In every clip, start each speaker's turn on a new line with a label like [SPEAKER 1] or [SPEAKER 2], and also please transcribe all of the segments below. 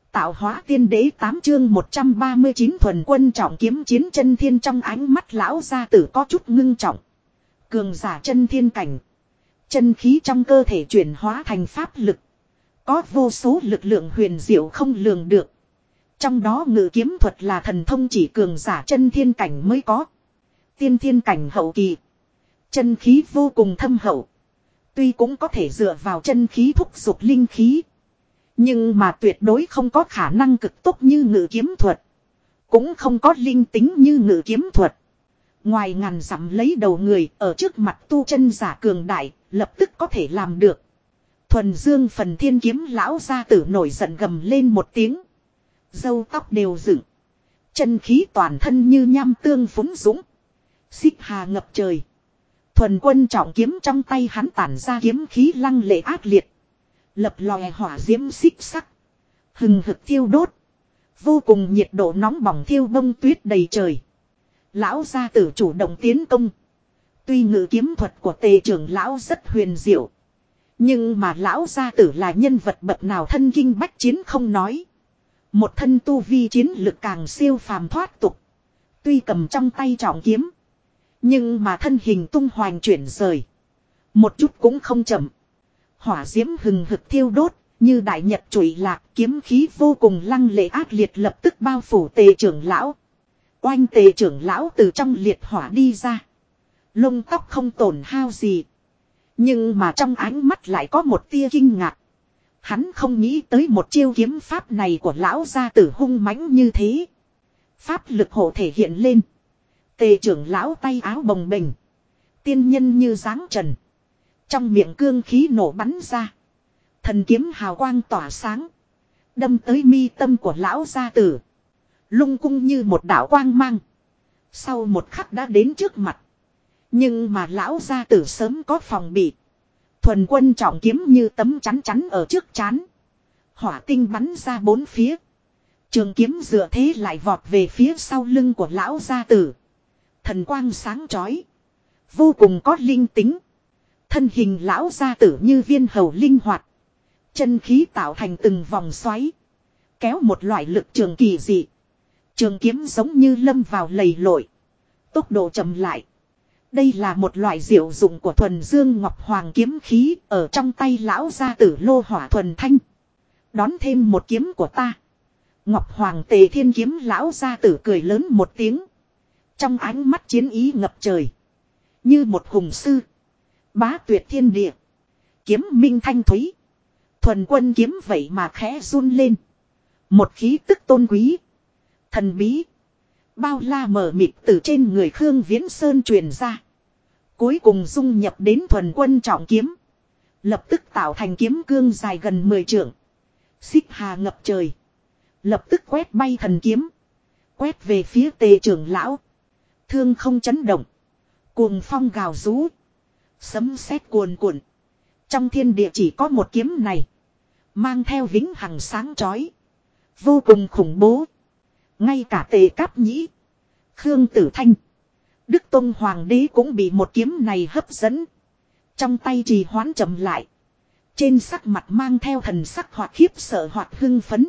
[SPEAKER 1] Tạo hóa tiên đế 8 chương 139 thuần quân trọng kiếm chiến chân thiên. Trong ánh mắt lão gia tử có chút ngưng trọng. Cường giả chân thiên cảnh. Chân khí trong cơ thể chuyển hóa thành pháp lực. Có vô số lực lượng huyền diệu không lường được. Trong đó ngự kiếm thuật là thần thông chỉ cường giả chân thiên cảnh mới có. Tiên thiên cảnh hậu kỳ. Chân khí vô cùng thâm hậu. Tuy cũng có thể dựa vào chân khí thúc giục linh khí. Nhưng mà tuyệt đối không có khả năng cực tốc như ngự kiếm thuật. Cũng không có linh tính như ngự kiếm thuật. Ngoài ngàn dặm lấy đầu người ở trước mặt tu chân giả cường đại, lập tức có thể làm được. Thuần dương phần thiên kiếm lão gia tử nổi giận gầm lên một tiếng. Râu tóc đều dựng. Chân khí toàn thân như nham tương phúng dũng. Xích hà ngập trời. Thuần quân trọng kiếm trong tay hắn tản ra kiếm khí lăng lệ ác liệt. Lập lòe hỏa diễm xích sắc. Hừng hực thiêu đốt. Vô cùng nhiệt độ nóng bỏng thiêu bông tuyết đầy trời. Lão gia tử chủ động tiến công. Tuy ngự kiếm thuật của Tề trưởng lão rất huyền diệu. Nhưng mà lão gia tử là nhân vật bậc nào thân kinh bách chiến không nói. Một thân tu vi chiến lực càng siêu phàm thoát tục. Tuy cầm trong tay trọng kiếm. Nhưng mà thân hình tung hoành chuyển rời. Một chút cũng không chậm. Hỏa diễm hừng hực thiêu đốt. Như đại nhật trụy lạc, kiếm khí vô cùng lăng lệ ác liệt lập tức bao phủ Tề trưởng lão. Oanh Tề trưởng lão từ trong liệt hỏa đi ra. Lông tóc không tổn hao gì. Nhưng mà trong ánh mắt lại có một tia kinh ngạc. Hắn không nghĩ tới một chiêu kiếm pháp này của lão gia tử hung mãnh như thế. Pháp lực hộ thể hiện lên. Tề trưởng lão tay áo bồng bềnh. Tiên nhân như dáng trần. Trong miệng cương khí nổ bắn ra. Thần kiếm hào quang tỏa sáng. Đâm tới mi tâm của lão gia tử. Lung cung như một đạo quang mang. Sau một khắc đã đến trước mặt. Nhưng mà lão gia tử sớm có phòng bị. Thuần quân trọng kiếm như tấm chắn chắn ở trước trán. Hỏa tinh bắn ra bốn phía. Trường kiếm dựa thế lại vọt về phía sau lưng của lão gia tử. Thần quang sáng chói. Vô cùng có linh tính. Thân hình lão gia tử như viên hầu linh hoạt. Chân khí tạo thành từng vòng xoáy. Kéo một loại lực trường kỳ dị. Trường kiếm giống như lâm vào lầy lội. Tốc độ chậm lại. Đây là một loại diệu dụng của thuần dương ngọc hoàng kiếm khí ở trong tay lão gia tử lô hỏa thuần thanh. Đón thêm một kiếm của ta. Ngọc hoàng Tề thiên kiếm lão gia tử cười lớn một tiếng. Trong ánh mắt chiến ý ngập trời. Như một hùng sư. Bá tuyệt thiên địa. Kiếm minh thanh thúy. Thuần quân kiếm vậy mà khẽ run lên. Một khí tức tôn quý. Thần bí. Bao la mờ mịt từ trên người Khương Viễn Sơn truyền ra. Cuối cùng dung nhập đến thuần quân trọng kiếm. Lập tức tạo thành kiếm cương dài gần 10 trượng. Xích hà ngập trời. Lập tức quét bay thần kiếm. Quét về phía Tề trưởng lão. Thương không chấn động. Cuồng phong gào rú. Sấm sét cuồn cuộn. Trong thiên địa chỉ có một kiếm này. Mang theo vĩnh hằng sáng chói. Vô cùng khủng bố. Ngay cả Tề Cáp Nhĩ. Khương Tử Thanh. Đức Tông Hoàng đế cũng bị một kiếm này hấp dẫn. Trong tay trì hoãn chậm lại. Trên sắc mặt mang theo thần sắc hoặc khiếp sợ hoặc hưng phấn.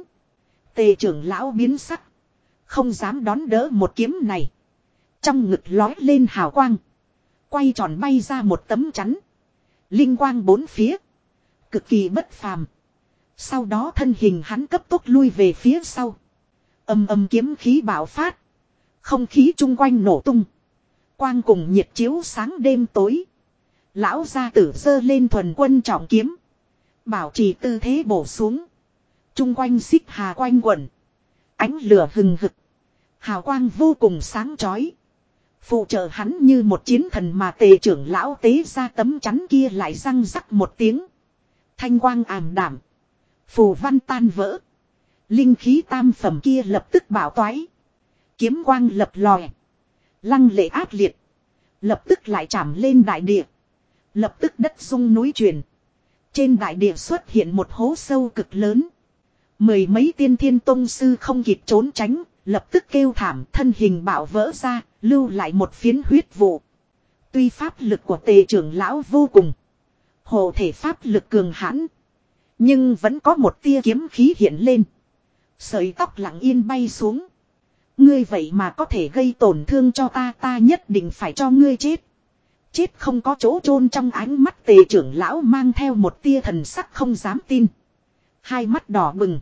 [SPEAKER 1] Tề trưởng lão biến sắc. Không dám đón đỡ một kiếm này. Trong ngực lói lên hào quang. Quay tròn bay ra một tấm chắn. Linh quang bốn phía. Cực kỳ bất phàm. Sau đó thân hình hắn cấp tốc lui về phía sau. Âm âm kiếm khí bạo phát. Không khí chung quanh nổ tung. Quang cùng nhiệt chiếu sáng đêm tối. Lão gia tử giơ lên thuần quân trọng kiếm. Bảo trì tư thế bổ xuống. Chung quanh xích hà quanh quẩn. Ánh lửa hừng hực. Hào quang vô cùng sáng chói. Phụ trợ hắn như một chiến thần mà Tề trưởng lão tế ra tấm chắn kia lại răng rắc một tiếng. Thanh quang ảm đảm. Phù văn tan vỡ. Linh khí tam phẩm kia lập tức bảo toái. Kiếm quang lập lòe. Lăng lệ ác liệt. Lập tức lại chạm lên đại địa. Lập tức đất rung núi chuyển. Trên đại địa xuất hiện một hố sâu cực lớn. Mười mấy tiên thiên tông sư không kịp trốn tránh. Lập tức kêu thảm thân hình bạo vỡ ra. Lưu lại một phiến huyết vụ. Tuy pháp lực của Tề trưởng lão vô cùng. Hộ thể pháp lực cường hãn. Nhưng vẫn có một tia kiếm khí hiện lên. Sợi tóc lặng yên bay xuống. Ngươi vậy mà có thể gây tổn thương cho ta nhất định phải cho ngươi chết. Chết không có chỗ chôn. Trong ánh mắt Tề trưởng lão mang theo một tia thần sắc không dám tin. Hai mắt đỏ bừng.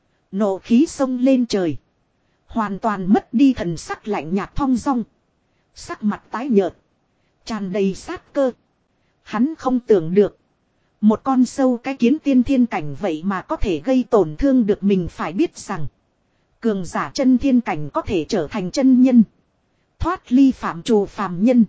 [SPEAKER 1] Nộ khí xông lên trời. Hoàn toàn mất đi thần sắc lạnh nhạt thong dong. Sắc mặt tái nhợt. Tràn đầy sát cơ. Hắn không tưởng được. Một con sâu cái kiến tiên thiên cảnh vậy mà có thể gây tổn thương được mình. Phải biết rằng. Cường giả chân thiên cảnh có thể trở thành chân nhân. Thoát ly phạm trù phàm nhân.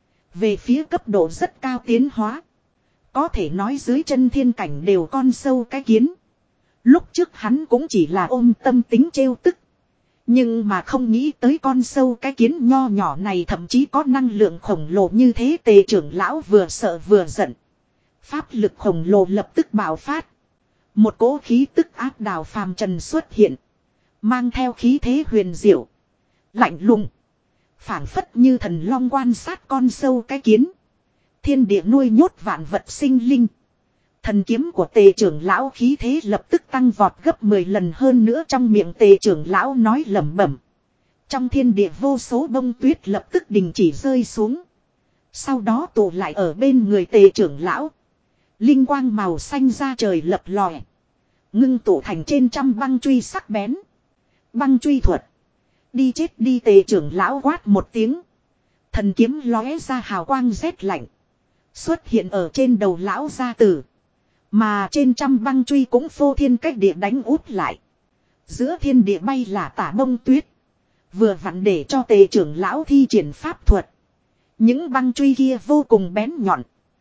[SPEAKER 1] Về phía cấp độ rất cao tiến hóa. Có thể nói dưới chân thiên cảnh đều con sâu cái kiến. Lúc trước hắn cũng chỉ là ôm tâm tính trêu tức. Nhưng mà không nghĩ tới con sâu cái kiến nho nhỏ này thậm chí có năng lượng khổng lồ như thế. Tề trưởng lão vừa sợ vừa giận. Pháp lực khổng lồ lập tức bạo phát. Một cỗ khí tức áp đảo phàm trần xuất hiện. Mang theo khí thế huyền diệu. Lạnh lùng. Phảng phất như thần long quan sát con sâu cái kiến. Thiên địa nuôi nhốt vạn vật sinh linh. Thần kiếm của Tề trưởng lão khí thế lập tức tăng vọt gấp 10 lần hơn nữa. Trong miệng Tề trưởng lão nói lẩm bẩm. Trong thiên địa vô số bông tuyết lập tức đình chỉ rơi xuống. Sau đó tụ lại ở bên người Tề trưởng lão. Linh quang màu xanh ra trời lập lòe. Ngưng tụ thành trên trăm băng truy sắc bén. Băng truy thuật. Đi chết đi. Tề trưởng lão quát một tiếng. Thần kiếm lóe ra hào quang rét lạnh. Xuất hiện ở trên đầu lão gia tử. Mà trên trăm băng truy cũng phô thiên cách địa đánh út lại. Giữa thiên địa bay là tả bông tuyết. Vừa vặn để cho Tề trưởng lão thi triển pháp thuật. Những băng truy kia vô cùng bén nhọn.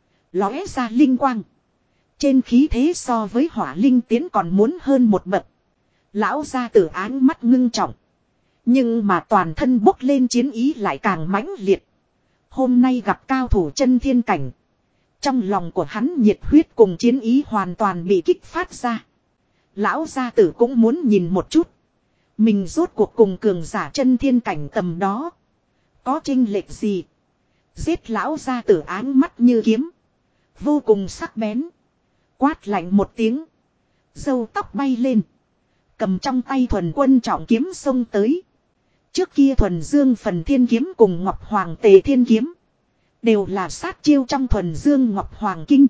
[SPEAKER 1] Lóe ra linh quang. Trên khí thế so với hỏa linh tiến còn muốn hơn một bậc. Lão gia tử áng mắt ngưng trọng. Nhưng mà toàn thân bốc lên chiến ý lại càng mãnh liệt. Hôm nay gặp cao thủ chân thiên cảnh. Trong lòng của hắn nhiệt huyết cùng chiến ý hoàn toàn bị kích phát ra. Lão gia tử cũng muốn nhìn một chút. Mình rốt cuộc cùng cường giả chân thiên cảnh tầm đó. Có chênh lệch gì? Giết lão gia tử áng mắt như kiếm. Vô cùng sắc bén. Quát lạnh một tiếng. Râu tóc bay lên. Cầm trong tay thuần quân trọng kiếm xông tới. Trước kia thuần dương phần thiên kiếm cùng ngọc hoàng tề thiên kiếm. Đều là sát chiêu trong thuần dương ngọc hoàng kinh.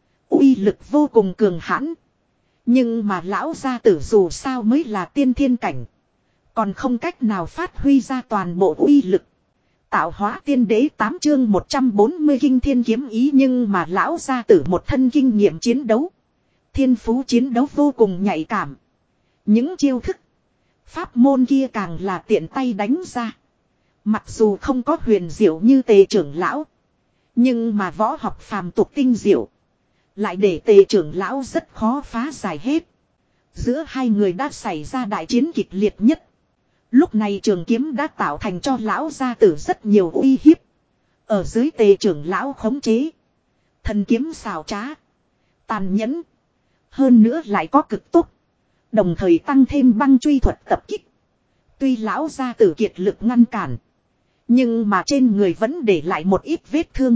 [SPEAKER 1] Uy lực vô cùng cường hãn. Nhưng mà lão gia tử dù sao mới là tiên thiên cảnh. Còn không cách nào phát huy ra toàn bộ uy lực. Tạo hóa tiên đế 8 chương 140 kinh thiên kiếm ý. Nhưng mà lão gia tử một thân kinh nghiệm chiến đấu. Thiên phú chiến đấu vô cùng nhạy cảm. Những chiêu thức. Pháp môn kia càng là tiện tay đánh ra. Mặc dù không có huyền diệu như Tề trưởng lão. Nhưng mà võ học phàm tục tinh diệu. Lại để Tề trưởng lão rất khó phá giải hết. Giữa hai người đã xảy ra đại chiến kịch liệt nhất. Lúc này trường kiếm đã tạo thành cho lão gia tử rất nhiều uy hiếp. Ở dưới Tề trưởng lão khống chế. Thần kiếm xảo trá. Tàn nhẫn. Hơn nữa lại có cực tốc. Đồng thời tăng thêm băng truy thuật tập kích. Tuy lão gia tử kiệt lực ngăn cản. Nhưng mà trên người vẫn để lại một ít vết thương.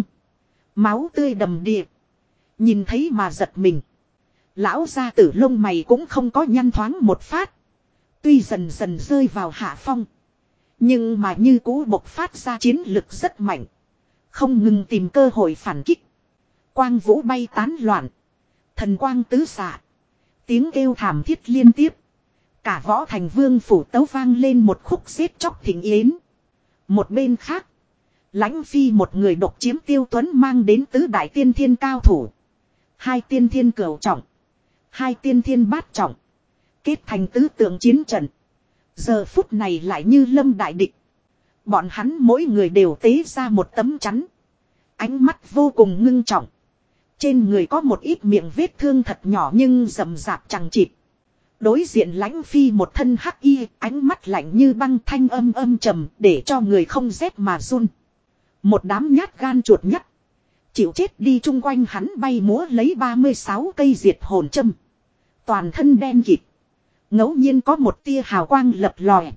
[SPEAKER 1] Máu tươi đầm đìa. Nhìn thấy mà giật mình. Lão gia tử lông mày cũng không có nhăn thoáng một phát. Tuy dần dần rơi vào hạ phong. Nhưng mà như cũ bộc phát ra chiến lực rất mạnh. Không ngừng tìm cơ hội phản kích. Quang vũ bay tán loạn. Thần quang tứ xạ. Tiếng kêu thảm thiết liên tiếp. Cả võ thành vương phủ tấu vang lên một khúc giết chóc thịnh yến. Một bên khác. Lãnh phi một người độc chiếm Tiêu Tuấn mang đến tứ đại tiên thiên cao thủ. Hai tiên thiên cửu trọng. Hai tiên thiên bát trọng. Kết thành tứ tượng chiến trận. Giờ phút này lại như lâm đại địch. Bọn hắn mỗi người đều tế ra một tấm chắn. Ánh mắt vô cùng ngưng trọng. Trên người có một ít miệng vết thương thật nhỏ nhưng rậm rạp chẳng chịt. Đối diện Lãnh phi một thân hắc y, ánh mắt lạnh như băng, thanh âm trầm để cho người không rét mà run. Một đám nhát gan chuột nhắt. Chịu chết đi. Chung quanh hắn bay múa lấy 36 cây diệt hồn châm. Toàn thân đen kịt. Ngẫu nhiên có một tia hào quang lập lòe.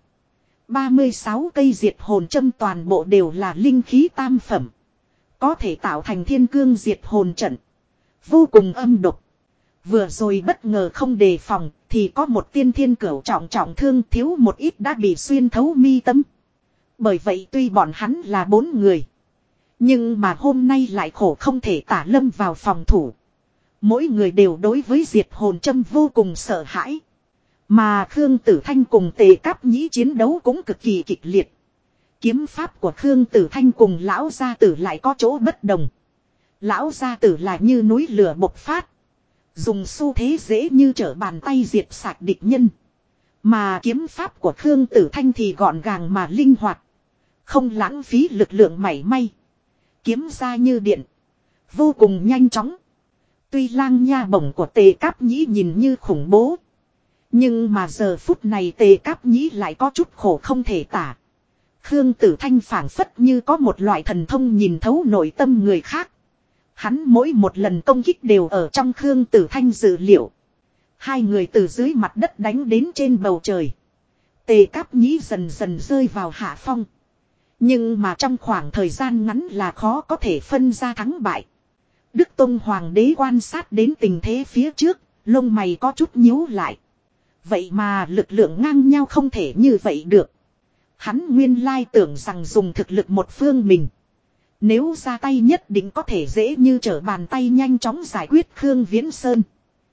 [SPEAKER 1] 36 cây diệt hồn châm toàn bộ đều là linh khí tam phẩm. Có thể tạo thành thiên cương diệt hồn trận. Vô cùng âm độc. Vừa rồi bất ngờ không đề phòng, thì có một tiên thiên cửu trọng trọng thương, thiếu một ít đã bị xuyên thấu mi tâm. Bởi vậy tuy bọn hắn là 4 người, nhưng mà hôm nay lại khổ không thể tả, lâm vào phòng thủ. Mỗi người đều đối với diệt hồn châm vô cùng sợ hãi. Mà Khương Tử Thanh cùng Tề Cáp Nhĩ chiến đấu cũng cực kỳ kịch liệt. Kiếm pháp của Khương Tử Thanh cùng lão gia tử lại có chỗ bất đồng. Lão gia tử là như núi lửa bộc phát, dùng xu thế dễ như trở bàn tay diệt sạch địch nhân. Mà kiếm pháp của Khương Tử Thanh thì gọn gàng mà linh hoạt, không lãng phí lực lượng mảy may. Kiếm ra như điện, vô cùng nhanh chóng. Tuy lang nha bổng của Tề Cáp Nhĩ nhìn như khủng bố, nhưng mà giờ phút này Tề Cáp Nhĩ lại có chút khổ không thể tả. Khương Tử Thanh phảng phất như có một loại thần thông nhìn thấu nội tâm người khác. Hắn mỗi một lần công kích đều ở trong Khương Tử Thanh dự liệu. Hai người từ dưới mặt đất đánh đến trên bầu trời. Tề Cáp Nhĩ dần dần rơi vào hạ phong. Nhưng mà trong khoảng thời gian ngắn là khó có thể phân ra thắng bại. Đức Tông Hoàng đế quan sát đến tình thế phía trước, lông mày có chút nhíu lại. Vậy mà lực lượng ngang nhau không thể như vậy được. Hắn nguyên lai tưởng rằng dùng thực lực một phương mình, nếu ra tay nhất định có thể dễ như trở bàn tay nhanh chóng giải quyết Khương Viễn Sơn.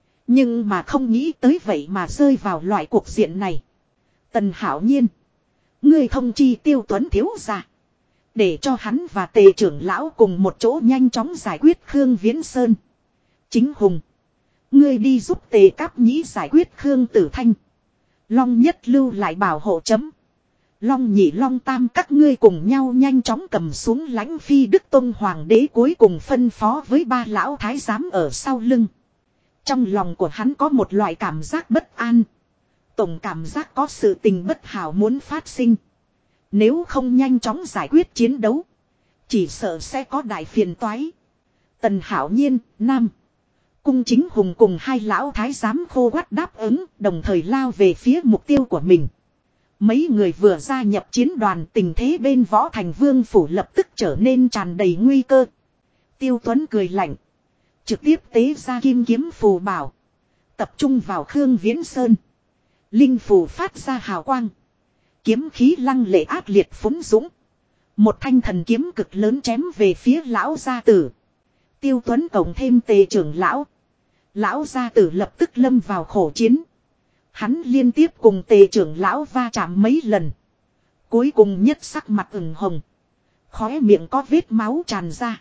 [SPEAKER 1] Nhưng mà không nghĩ tới vậy mà rơi vào loại cuộc diện này. Tần Hảo Nhiên, ngươi thông chi Tiêu Tuấn thiếu gia, để cho hắn và Tề trưởng lão cùng một chỗ nhanh chóng giải quyết Khương Viễn Sơn. Chính Hùng, ngươi đi giúp Tề Cáp Nhĩ giải quyết Khương Tử Thanh. Long Nhất lưu lại bảo hộ chấm. Long Nhị Long Tam các ngươi cùng nhau nhanh chóng cầm xuống lãnh phi. Đức Tông Hoàng đế cuối cùng phân phó với 3 lão thái giám ở sau lưng. Trong lòng của hắn có một loại cảm giác bất an. Tổng cảm giác có sự tình bất hảo muốn phát sinh. Nếu không nhanh chóng giải quyết chiến đấu, chỉ sợ sẽ có đại phiền toái. Tần Hảo Nhiên, Nam Cung Chính Hùng cùng 2 lão thái giám khô quắt đáp ứng, đồng thời lao về phía mục tiêu của mình. Mấy người vừa gia nhập chiến đoàn, tình thế bên Võ Thành Vương phủ lập tức trở nên tràn đầy nguy cơ. Tiêu Tuấn cười lạnh, trực tiếp tế ra kim kiếm phù bảo, tập trung vào Khương Viễn Sơn. Linh phù phát ra hào quang, kiếm khí lăng lệ ác liệt phúng dũng. Một thanh thần kiếm cực lớn chém về phía lão gia tử. Tiêu Tuấn cộng thêm Tề trưởng lão, lão gia tử lập tức lâm vào khổ chiến. Hắn liên tiếp cùng Tề trưởng lão va chạm mấy lần, cuối cùng nhất sắc mặt ửng hồng, khóe miệng có vết máu tràn ra.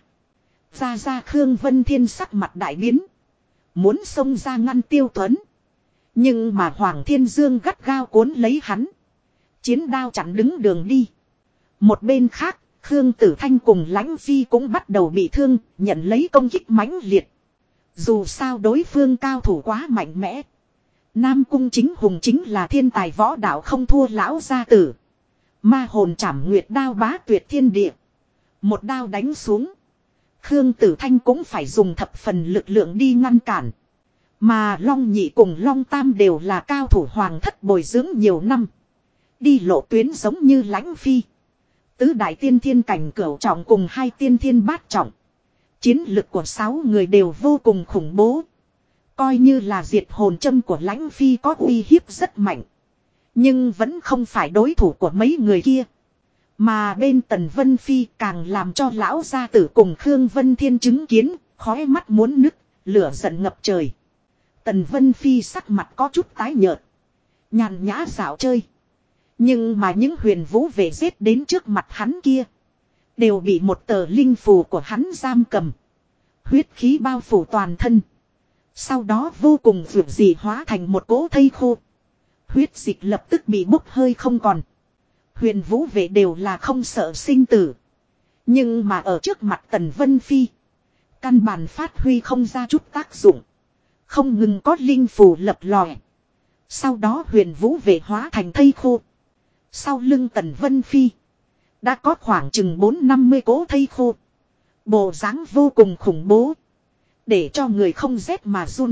[SPEAKER 1] Ra Khương Vân Thiên sắc mặt đại biến, muốn xông ra ngăn Tiêu Tuấn, nhưng mà Hoàng Thiên Dương gắt gao cuốn lấy hắn, chiến đao chặn đứng đường đi. Một bên khác, Khương Tử Thanh cùng Lãnh Phi cũng bắt đầu bị thương, nhận lấy công kích mãnh liệt. Dù sao đối phương cao thủ quá mạnh mẽ. Nam Cung Chính Hùng chính là thiên tài võ đạo không thua lão gia tử. Ma hồn trảm nguyệt đao bá tuyệt thiên địa. Một đao đánh xuống, Khương Tử Thanh cũng phải dùng thập phần lực lượng đi ngăn cản. Mà Long Nhị cùng Long Tam đều là cao thủ hoàng thất bồi dưỡng nhiều năm. Đi lộ tuyến giống như Lãnh Phi, tứ đại tiên thiên cảnh cửu trọng cùng 2 tiên thiên bát trọng. Chiến lực của 6 người đều vô cùng khủng bố. Coi như là diệt hồn châm của Lãnh Phi có uy hiếp rất mạnh, nhưng vẫn không phải đối thủ của mấy người kia. Mà bên Tần Vân Phi càng làm cho lão gia tử cùng Khương Vân Thiên chứng kiến, khóe mắt muốn nứt, lửa giận ngập trời. Tần Vân Phi sắc mặt có chút tái nhợt, nhàn nhã dạo chơi. Nhưng mà những huyền vũ về giết đến trước mặt hắn kia, đều bị một tờ linh phù của hắn giam cầm. Huyết khí bao phủ toàn thân. Sau đó vô cùng vượt dị hóa thành một cỗ thây khô. Huyết dịch lập tức bị bốc hơi không còn. Huyền vũ vệ đều là không sợ sinh tử. Nhưng mà ở trước mặt Tần Vân Phi, căn bản phát huy không ra chút tác dụng. Không ngừng có linh phù lập lòe. Sau đó huyền vũ vệ hóa thành thây khô. Sau lưng Tần Vân Phi, đã có khoảng chừng 4-50 cỗ thây khô. Bộ dáng vô cùng khủng bố, để cho người không rét mà run.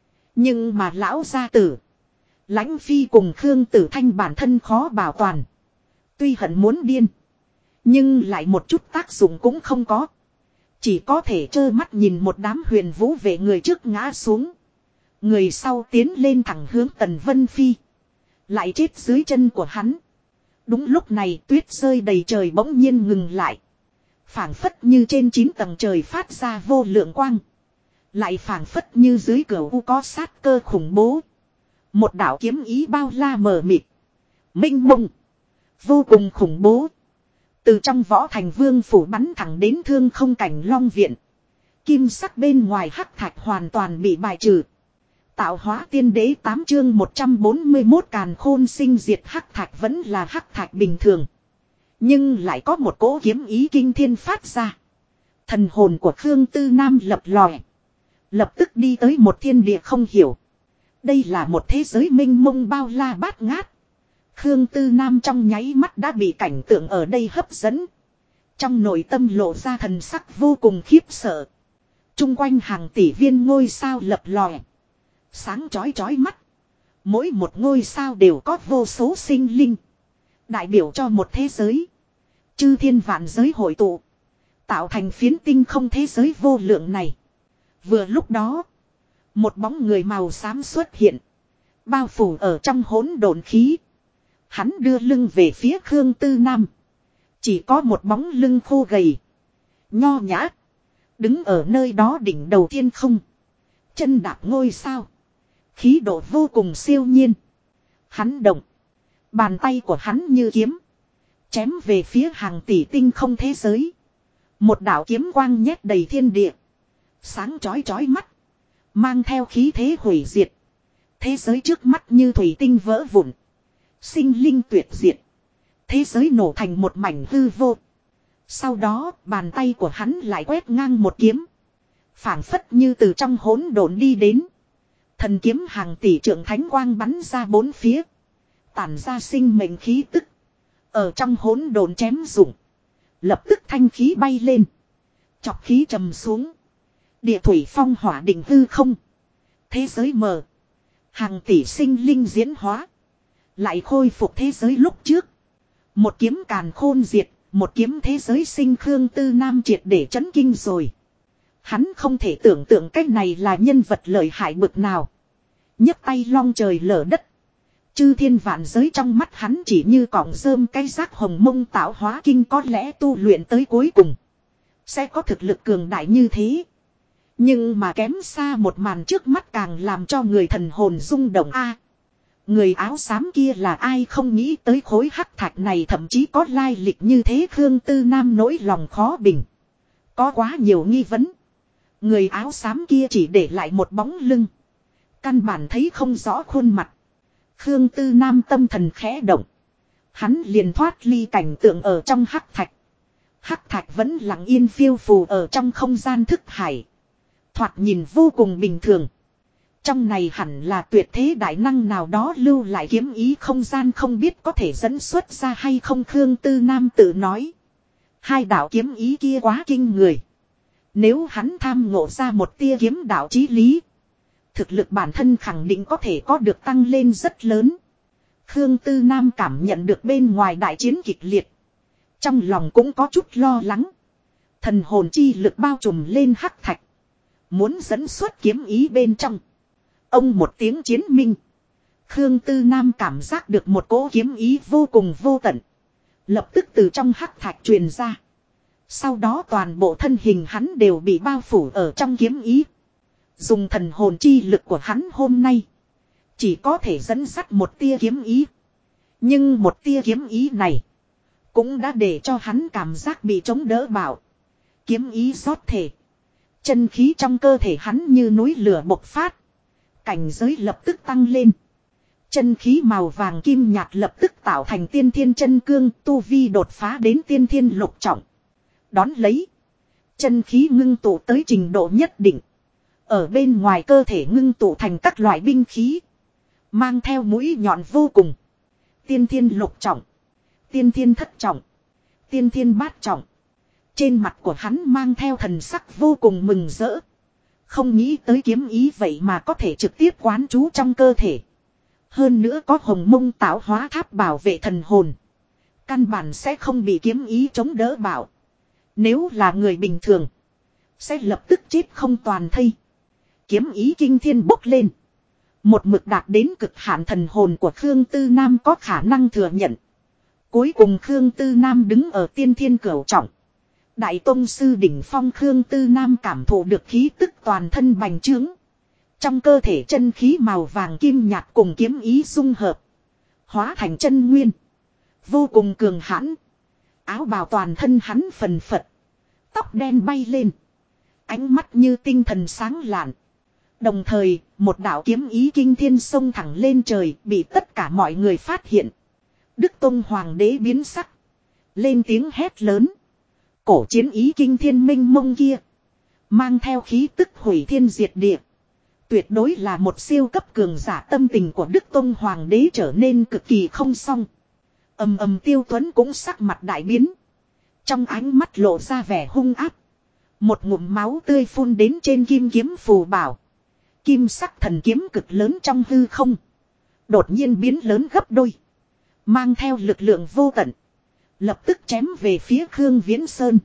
[SPEAKER 1] Nhưng mà lão gia tử, Lãnh Phi cùng Khương Tử Thanh bản thân khó bảo toàn. Tuy hận muốn điên, nhưng lại một chút tác dụng cũng không có. Chỉ có thể trơ mắt nhìn một đám huyền vũ vệ người trước ngã xuống. Người sau tiến lên thẳng hướng Tần Vân Phi. Lại chết dưới chân của hắn. Đúng lúc này tuyết rơi đầy trời bỗng nhiên ngừng lại. Phảng phất như trên 9 tầng trời phát ra vô lượng quang. Lại phảng phất như dưới cửa u có sát cơ khủng bố. Một đạo kiếm ý bao la mờ mịt. Minh mông. Vô cùng khủng bố. Từ trong võ thành vương phủ bắn thẳng đến thương không cảnh long viện. Kim sắc bên ngoài hắc thạch hoàn toàn bị bài trừ. Tạo hóa tiên đế 8 chương 141 càn khôn sinh diệt hắc thạch vẫn là hắc thạch bình thường. Nhưng lại có một cỗ kiếm ý kinh thiên phát ra. Thần hồn của Khương Tư Nam lập lòe. Lập tức đi tới một thiên địa không hiểu. Đây là một thế giới mênh mông bao la bát ngát. Khương Tư Nam trong nháy mắt đã bị cảnh tượng ở đây hấp dẫn. Trong nội tâm lộ ra thần sắc vô cùng khiếp sợ. Trung quanh hàng tỷ viên ngôi sao lập lòe. Sáng chói chói mắt. Mỗi một ngôi sao đều có vô số sinh linh. Đại biểu cho một thế giới. Chư thiên vạn giới hội tụ. Tạo thành phiến tinh không thế giới vô lượng này. Vừa lúc đó. Một bóng người màu xám xuất hiện. Bao phủ ở trong hỗn độn khí. Hắn đưa lưng về phía Khương Tư Nam. Chỉ có một bóng lưng khô gầy. Nho nhã. Đứng ở nơi đó đỉnh đầu thiên không. Chân đạp ngôi sao. Khí độ vô cùng siêu nhiên. Hắn động. Bàn tay của hắn như kiếm. Chém về phía hàng tỷ tinh không thế giới. Một đạo kiếm quang nhét đầy thiên địa. Sáng chói chói mắt. Mang theo khí thế hủy diệt. Thế giới trước mắt như thủy tinh vỡ vụn. Sinh linh tuyệt diệt. Thế giới nổ thành một mảnh hư vô. Sau đó bàn tay của hắn lại quét ngang một kiếm. Phảng phất như từ trong hỗn độn đi đến. Thần kiếm hàng tỷ trượng thánh quang bắn ra bốn phía. Tản ra sinh mệnh khí tức. Ở trong hỗn độn chém rụng. Lập tức thanh khí bay lên. Chọc khí trầm xuống. Địa thủy phong hỏa định hư không. Thế giới mờ. Hàng tỷ sinh linh diễn hóa. Lại khôi phục thế giới lúc trước. Một kiếm càn khôn diệt. Một kiếm thế giới sinh Khương Tư Nam triệt để chấn kinh rồi. Hắn không thể tưởng tượng cái này là nhân vật lợi hại bực nào. nhấc tay long trời lở đất. Chư thiên vạn giới trong mắt hắn chỉ như cọng rơm cái rác hồng mông tạo hóa kinh có lẽ tu luyện tới cuối cùng. Sẽ có thực lực cường đại như thế. Nhưng mà kém xa một màn trước mắt càng làm cho người thần hồn rung động a. Người áo xám kia là ai không nghĩ tới khối hắc thạch này thậm chí có lai lịch như thế. Khương Tư Nam nỗi lòng khó bình. Có quá nhiều nghi vấn. Người áo xám kia chỉ để lại một bóng lưng. Căn bản thấy không rõ khuôn mặt. Khương Tư Nam tâm thần khẽ động. Hắn liền thoát ly cảnh tượng ở trong hắc thạch. Hắc thạch vẫn lặng yên phiêu phù ở trong không gian thức hải. Thoạt nhìn vô cùng bình thường. Trong này hẳn là tuyệt thế đại năng nào đó lưu lại kiếm ý không gian không biết có thể dẫn xuất ra hay không. Khương Tư Nam tự nói. Hai đạo kiếm ý kia quá kinh người. Nếu hắn tham ngộ ra một tia kiếm đạo chí lý. Thực lực bản thân khẳng định có thể có được tăng lên rất lớn. Khương Tư Nam cảm nhận được bên ngoài đại chiến kịch liệt. Trong lòng cũng có chút lo lắng. Thần hồn chi lực bao trùm lên hắc thạch. Muốn dẫn xuất kiếm ý bên trong. Ông một tiếng chiến minh. Khương Tư Nam cảm giác được một cỗ kiếm ý vô cùng vô tận. Lập tức từ trong hắc thạch truyền ra. Sau đó toàn bộ thân hình hắn đều bị bao phủ ở trong kiếm ý. Dùng thần hồn chi lực của hắn hôm nay. Chỉ có thể dẫn dắt một tia kiếm ý. Nhưng một tia kiếm ý này. Cũng đã để cho hắn cảm giác bị chống đỡ bảo. Kiếm ý rót thể. Chân khí trong cơ thể hắn như núi lửa bộc phát. Cảnh giới lập tức tăng lên. Chân khí màu vàng kim nhạt lập tức tạo thành tiên thiên chân cương. Tu vi đột phá đến tiên thiên lục trọng. Đón lấy. Chân khí ngưng tụ tới trình độ nhất định. Ở bên ngoài cơ thể ngưng tụ thành các loại binh khí. Mang theo mũi nhọn vô cùng. Tiên thiên lục trọng. Tiên thiên thất trọng. Tiên thiên bát trọng. Trên mặt của hắn mang theo thần sắc vô cùng mừng rỡ. Không nghĩ tới kiếm ý vậy mà có thể trực tiếp quán trú trong cơ thể. Hơn nữa có hồng mông tạo hóa tháp bảo vệ thần hồn. Căn bản sẽ không bị kiếm ý chống đỡ bảo. Nếu là người bình thường. Sẽ lập tức chết không toàn thây. Kiếm ý kinh thiên bốc lên. Một mực đạt đến cực hạn thần hồn của Khương Tư Nam có khả năng thừa nhận. Cuối cùng Khương Tư Nam đứng ở tiên thiên cửu trọng. Đại tông sư đỉnh phong Khương Tư Nam cảm thụ được khí tức toàn thân bành trướng. Trong cơ thể chân khí màu vàng kim nhạt cùng kiếm ý dung hợp. Hóa thành chân nguyên. Vô cùng cường hãn. Áo bào toàn thân hắn phần phật. Tóc đen bay lên. Ánh mắt như tinh thần sáng lạn. Đồng thời, một đạo kiếm ý kinh thiên xông thẳng lên trời bị tất cả mọi người phát hiện. Đức Tông Hoàng đế biến sắc. Lên tiếng hét lớn. Cổ chiến ý kinh thiên minh mông kia. Mang theo khí tức hủy thiên diệt địa. Tuyệt đối là một siêu cấp cường giả, tâm tình của Đức Tông Hoàng đế trở nên cực kỳ không xong. Ầm ầm Tiêu Tuấn cũng sắc mặt đại biến. Trong ánh mắt lộ ra vẻ hung ác. Một ngụm máu tươi phun đến trên kim kiếm phù bảo. Kim sắc thần kiếm cực lớn trong hư không. Đột nhiên biến lớn gấp đôi. Mang theo lực lượng vô tận. Lập tức chém về phía Khương Viễn Sơn.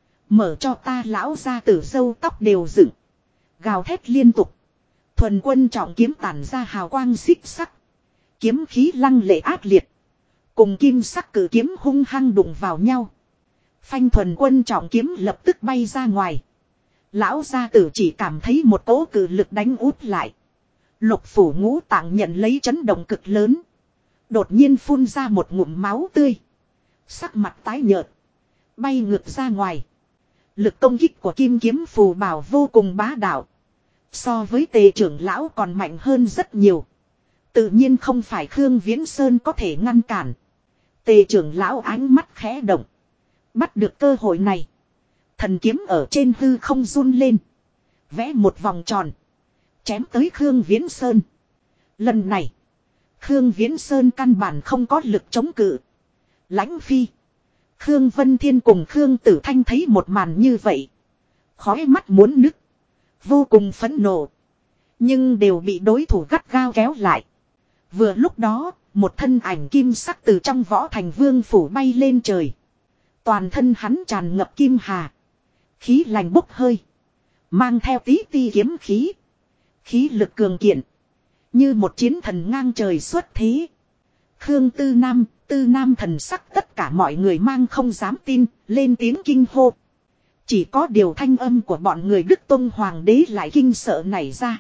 [SPEAKER 1] Mở cho ta lão ra tử râu tóc đều dựng. Gào thét liên tục. Thuần quân trọng kiếm tản ra hào quang xích sắc. Kiếm khí lăng lệ ác liệt. Cùng kim sắc cử kiếm hung hăng đụng vào nhau. Phanh thuần quân trọng kiếm lập tức bay ra ngoài. Lão gia tử chỉ cảm thấy một cỗ cử lực đánh út lại. Lục phủ ngũ tạng nhận lấy chấn động cực lớn. Đột nhiên phun ra một ngụm máu tươi. Sắc mặt tái nhợt. Bay ngược ra ngoài. Lực công kích của kim kiếm phù bảo vô cùng bá đạo. So với Tề trưởng lão còn mạnh hơn rất nhiều. Tự nhiên không phải Khương Viễn Sơn có thể ngăn cản. Tề trưởng lão ánh mắt khẽ động. Bắt được cơ hội này. Thần kiếm ở trên hư không run lên. Vẽ một vòng tròn. Chém tới Khương Viễn Sơn. Lần này. Khương Viễn Sơn căn bản không có lực chống cự. Lãnh Phi. Khương Vân Thiên cùng Khương Tử Thanh thấy một màn như vậy. Khói mắt muốn nứt. Vô cùng phẫn nộ. Nhưng đều bị đối thủ gắt gao kéo lại. Vừa lúc đó, một thân ảnh kim sắc từ trong võ thành vương phủ bay lên trời. Toàn thân hắn tràn ngập kim hà. Khí lành bốc hơi. Mang theo tí ti kiếm khí. Khí lực cường kiện. Như một chiến thần ngang trời xuất thế. Khương Tư Nam thần sắc tất cả mọi người mang không dám tin, lên tiếng kinh hô. Chỉ có điều thanh âm của bọn người Đức Tông Hoàng đế lại kinh sợ nảy ra.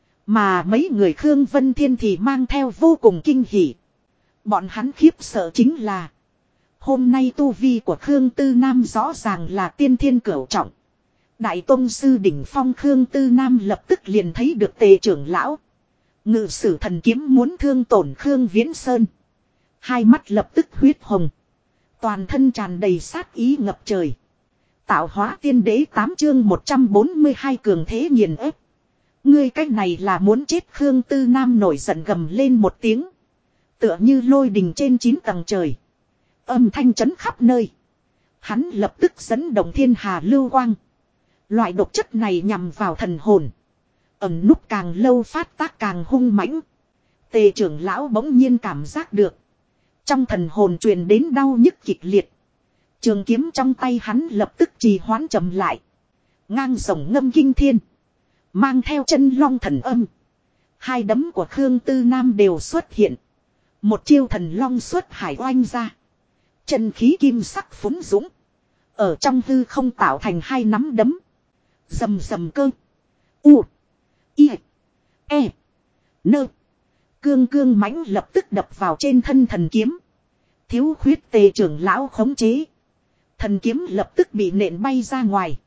[SPEAKER 1] Mà mấy người Khương Vân Thiên thì mang theo vô cùng kinh hỉ. Bọn hắn khiếp sợ chính là. Hôm nay tu vi của Khương Tư Nam rõ ràng là tiên thiên cửu trọng. Đại Tông sư đỉnh phong Khương Tư Nam lập tức liền thấy được Tề trưởng lão. Ngự sử thần kiếm muốn thương tổn Khương Viễn Sơn. Hai mắt lập tức huyết hồng. Toàn thân tràn đầy sát ý ngập trời. Tạo hóa tiên đế 8 chương 142 cường thế nghiền ép. Ngươi cách này là muốn chết. Khương Tư Nam nổi giận gầm lên một tiếng. Tựa như lôi đình trên 9 tầng trời. Âm thanh chấn khắp nơi. Hắn lập tức dẫn động thiên hà lưu quang. Loại độc chất này nhằm vào thần hồn. Ẩn núp càng lâu phát tác càng hung mãnh. Tề trưởng lão bỗng nhiên cảm giác được. Trong thần hồn truyền đến đau nhức kịch liệt. Trường kiếm trong tay hắn lập tức trì hoãn chậm lại. Ngang rồng ngâm kinh thiên. Mang theo chân long thần âm. Hai đấm của Khương Tư Nam đều xuất hiện. Một chiêu thần long xuất hải oanh ra. Chân khí kim sắc phúng dũng. Ở trong hư không tạo thành hai nắm đấm. Rầm rầm cơ. U. I. E. Nơ. Cương cương mãnh lập tức đập vào trên thân thần kiếm. Thiếu khuyết Tề trưởng lão khống chế. Thần kiếm lập tức bị nện bay ra ngoài.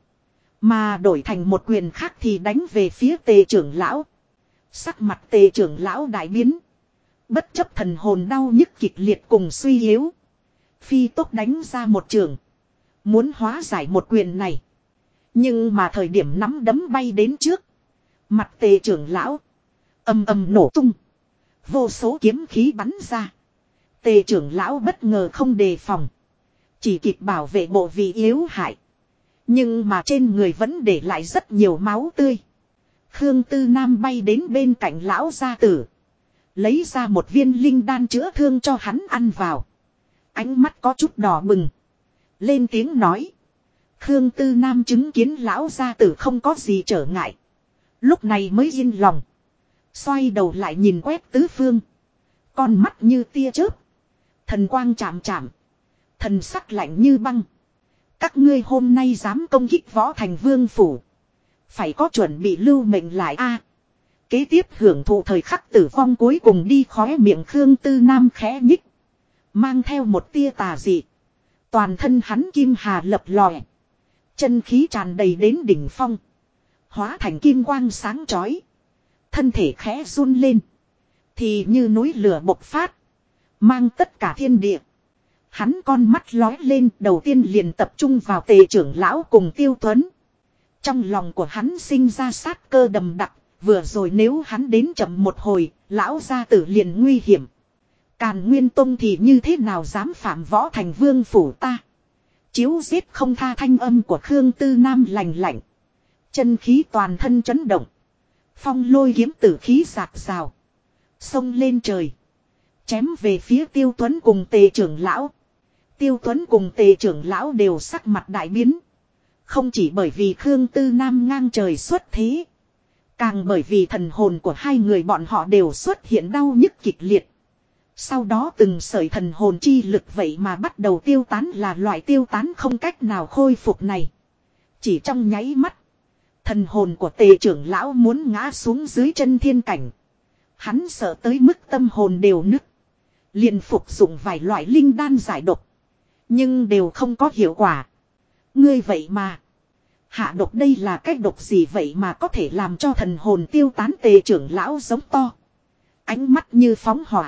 [SPEAKER 1] Mà đổi thành một quyền khác thì đánh về phía Tề trưởng lão. Sắc mặt Tề trưởng lão đại biến. Bất chấp thần hồn đau nhức kịch liệt cùng suy yếu. Phi tốc đánh ra một trường. Muốn hóa giải một quyền này. Nhưng mà thời điểm nắm đấm bay đến trước. Mặt Tề trưởng lão. Ầm ầm nổ tung. Vô số kiếm khí bắn ra. Tề trưởng lão bất ngờ không đề phòng. Chỉ kịp bảo vệ bộ vị yếu hại. Nhưng mà trên người vẫn để lại rất nhiều máu tươi. Khương Tư Nam bay đến bên cạnh lão gia tử. Lấy ra một viên linh đan chữa thương cho hắn ăn vào. Ánh mắt có chút đỏ bừng. Lên tiếng nói. Khương Tư Nam chứng kiến lão gia tử không có gì trở ngại. Lúc này mới yên lòng. Xoay đầu lại nhìn quét tứ phương. Con mắt như tia chớp. Thần quang chạm chạm. Thần sắc lạnh như băng. Các ngươi hôm nay dám công kích võ thành vương phủ. Phải có chuẩn bị lưu mệnh lại a. Kế tiếp hưởng thụ thời khắc tử vong cuối cùng đi, khóe miệng Khương Tư Nam khẽ nhích. Mang theo một tia tà dị. Toàn thân hắn kim hà lập lòe. Chân khí tràn đầy đến đỉnh phong. Hóa thành kim quang sáng chói. Thân thể khẽ run lên. Thì như núi lửa bộc phát. Mang tất cả thiên địa. Hắn con mắt lói lên, đầu tiên liền tập trung vào Tề trưởng lão cùng Tiêu Tuấn. Trong lòng của hắn sinh ra sát cơ đầm đặc. Vừa rồi nếu hắn đến chậm một hồi, lão gia tử liền nguy hiểm. Càn Nguyên Tông thì như thế nào dám phạm võ thành vương phủ ta. Chiếu giết không tha, thanh âm của Khương Tư Nam lạnh lạnh. Chân khí toàn thân chấn động. Phong lôi kiếm tử khí rạc rào. Xông lên trời. Chém về phía Tiêu Tuấn cùng Tề trưởng lão. Tiêu Tuấn cùng Tề trưởng lão đều sắc mặt đại biến. Không chỉ bởi vì Khương Tư Nam ngang trời xuất thế. Càng bởi vì thần hồn của hai người bọn họ đều xuất hiện đau nhức kịch liệt. Sau đó từng sợi thần hồn chi lực vậy mà bắt đầu tiêu tán, là loại tiêu tán không cách nào khôi phục này. Chỉ trong nháy mắt. Thần hồn của Tề trưởng lão muốn ngã xuống dưới chân thiên cảnh. Hắn sợ tới mức tâm hồn đều nứt. Liền phục dụng vài loại linh đan giải độc. Nhưng đều không có hiệu quả. Ngươi vậy mà. Hạ độc đây là cách độc gì vậy mà có thể làm cho thần hồn tiêu tán? Tề trưởng lão giống to. Ánh mắt như phóng hỏa.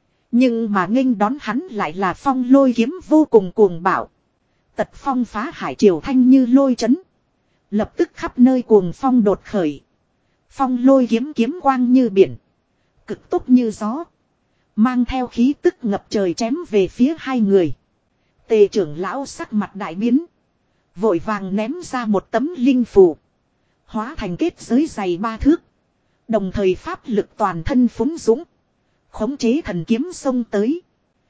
[SPEAKER 1] Nhưng mà nghênh đón hắn lại là phong lôi kiếm vô cùng cuồng bạo. Tật phong phá hải triều thanh như lôi chấn. Lập tức khắp nơi cuồng phong đột khởi. Phong lôi kiếm kiếm quang như biển. Cực tốc như gió. Mang theo khí tức ngập trời chém về phía hai người. Tề trưởng lão sắc mặt đại biến. Vội vàng ném ra một tấm linh phù. Hóa thành kết giới dày 3 thước. Đồng thời pháp lực toàn thân phúng dũng. Khống chế thần kiếm xông tới.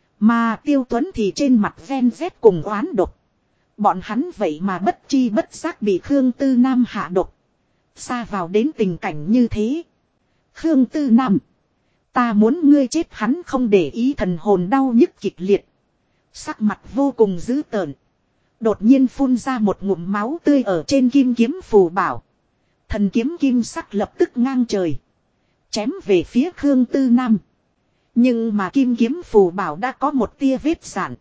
[SPEAKER 1] Mà Tiêu Tuấn thì trên mặt ven vét cùng oán độc. Bọn hắn vậy mà bất chi bất giác bị Khương Tư Nam hạ độc. Xa vào đến tình cảnh như thế. Khương Tư Nam. Ta muốn ngươi chết, hắn không để ý, thần hồn đau nhức kịch liệt. Sắc mặt vô cùng dữ tợn. Đột nhiên phun ra một ngụm máu tươi ở trên kim kiếm phù bảo. Thần kiếm kim sắc lập tức ngang trời. Chém về phía Khương Tư Nam. Nhưng mà kim kiếm phù bảo đã có một tia vết sạn.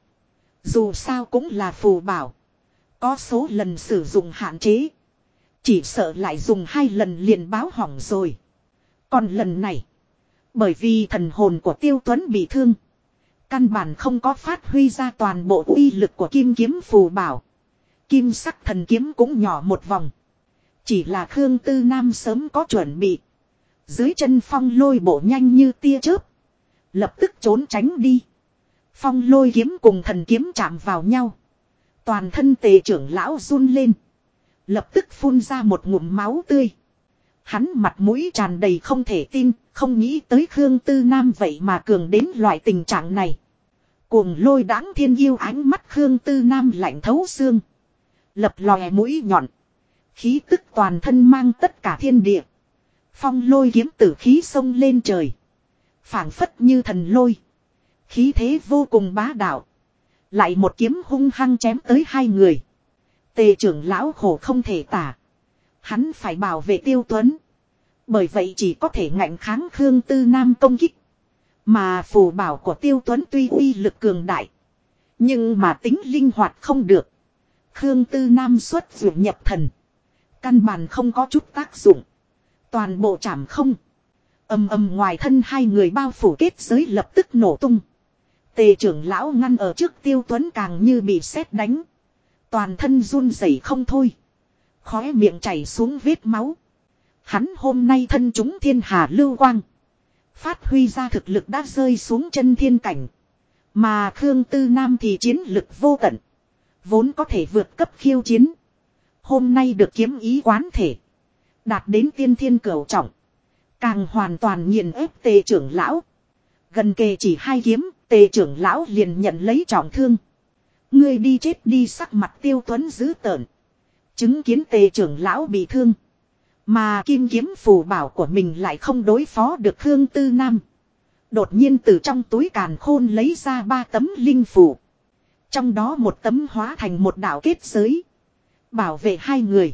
[SPEAKER 1] Dù sao cũng là phù bảo. Có số lần sử dụng hạn chế. Chỉ sợ lại dùng 2 lần liền báo hỏng rồi. Còn lần này. Bởi vì thần hồn của Tiêu Tuấn bị thương. Căn bản không có phát huy ra toàn bộ uy lực của kim kiếm phù bảo. Kim sắc thần kiếm cũng nhỏ một vòng. Chỉ là Khương Tư Nam sớm có chuẩn bị. Dưới chân phong lôi bộ nhanh như tia chớp. Lập tức trốn tránh đi. Phong lôi kiếm cùng thần kiếm chạm vào nhau. Toàn thân Tề trưởng lão run lên. Lập tức phun ra một ngụm máu tươi. Hắn mặt mũi tràn đầy không thể tin. Không nghĩ tới Khương Tư Nam vậy mà cường đến loại tình trạng này. Cuồng lôi đãng thiên yêu, ánh mắt Khương Tư Nam lạnh thấu xương. Lập lòe mũi nhọn. Khí tức toàn thân mang tất cả thiên địa. Phong lôi kiếm tử khí xông lên trời. Phảng phất như thần lôi. Khí thế vô cùng bá đạo. Lại một kiếm hung hăng chém tới hai người. Tề trưởng lão khổ không thể tả. Hắn phải bảo vệ Tiêu Tuấn. Bởi vậy chỉ có thể ngạnh kháng Khương Tư Nam công kích. Mà phù bảo của Tiêu Tuấn tuy uy lực cường đại. Nhưng mà tính linh hoạt không được. Khương Tư Nam xuất dụng nhập thần. Căn bản không có chút tác dụng. Toàn bộ chảm không. Ầm ầm, ngoài thân hai người bao phủ kết giới lập tức nổ tung. Tề trưởng lão ngăn ở trước Tiêu Tuấn càng như bị sét đánh. Toàn thân run rẩy không thôi. Khóe miệng chảy xuống vết máu. Hắn hôm nay thân chúng thiên hà lưu quang. Phát huy ra thực lực đã rơi xuống chân thiên cảnh. Mà Khương Tư Nam thì chiến lực vô tận. Vốn có thể vượt cấp khiêu chiến. Hôm nay được kiếm ý quán thể. Đạt đến tiên thiên cửu trọng. Càng hoàn toàn nghiền ép Tề trưởng lão. Gần kề chỉ 2 kiếm, Tề trưởng lão liền nhận lấy trọng thương. Ngươi đi chết đi, sắc mặt Tiêu Tuấn dữ tợn. Chứng kiến Tề trưởng lão bị thương. Mà kim kiếm phù bảo của mình lại không đối phó được Khương Tư Nam. Đột nhiên từ trong túi càn khôn lấy ra 3 tấm linh phù. Trong đó một tấm hóa thành một đạo kết giới. Bảo vệ hai người.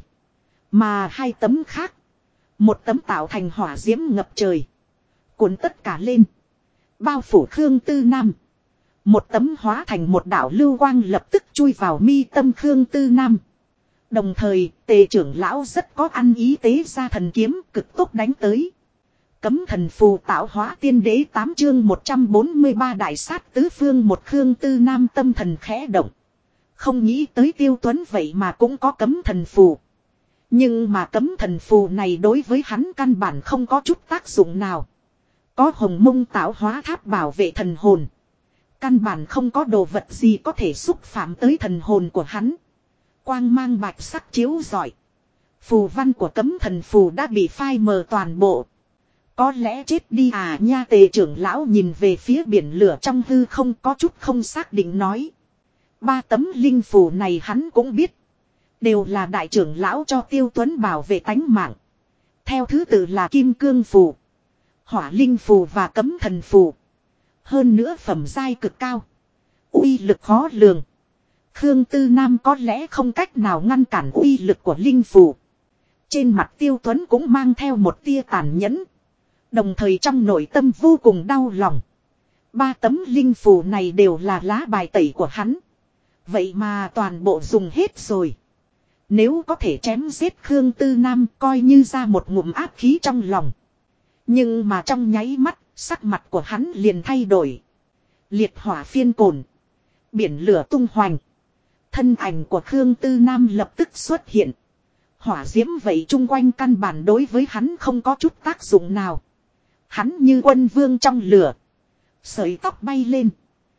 [SPEAKER 1] Mà 2 tấm khác. Một tấm tạo thành hỏa diễm ngập trời. Cuốn tất cả lên. Bao phủ Khương Tư Nam. Một tấm hóa thành một đạo lưu quang lập tức chui vào mi tâm Khương Tư Nam. Đồng thời, Tề trưởng lão rất có ăn ý tế ra thần kiếm cực tốc đánh tới. Cấm thần phù tạo hóa tiên đế 8 chương 143 đại sát tứ phương một Khương Tư Nam tâm thần khẽ động. Không nghĩ tới Tiêu Tuấn vậy mà cũng có cấm thần phù. Nhưng mà cấm thần phù này đối với hắn căn bản không có chút tác dụng nào. Có hồng mông tạo hóa tháp bảo vệ thần hồn. Căn bản không có đồ vật gì có thể xúc phạm tới thần hồn của hắn. Quang mang bạch sắc chiếu rọi. Phù văn của cấm thần phù đã bị phai mờ toàn bộ. Có lẽ chết đi à nha. Tề trưởng lão nhìn về phía biển lửa trong hư không có chút không xác định nói. 3 tấm linh phù này hắn cũng biết. Đều là đại trưởng lão cho Tiêu Tuấn bảo vệ tánh mạng. Theo thứ tự là kim cương phù, hỏa linh phù và cấm thần phù. Hơn nữa phẩm giai cực cao. Uy lực khó lường. Khương Tư Nam có lẽ không cách nào ngăn cản uy lực của linh phù. Trên mặt Tiêu Tuấn cũng mang theo một tia tàn nhẫn. Đồng thời trong nội tâm vô cùng đau lòng. 3 tấm linh phù này đều là lá bài tẩy của hắn. Vậy mà toàn bộ dùng hết rồi. Nếu có thể chém giết Khương Tư Nam coi như ra một ngụm áp khí trong lòng. Nhưng mà trong nháy mắt, sắc mặt của hắn liền thay đổi. Liệt hỏa phiên cồn. Biển lửa tung hoành. Thân ảnh của Khương Tư Nam lập tức xuất hiện. Hỏa diễm vậy chung quanh căn bản đối với hắn không có chút tác dụng nào. Hắn như quân vương trong lửa. Sợi tóc bay lên.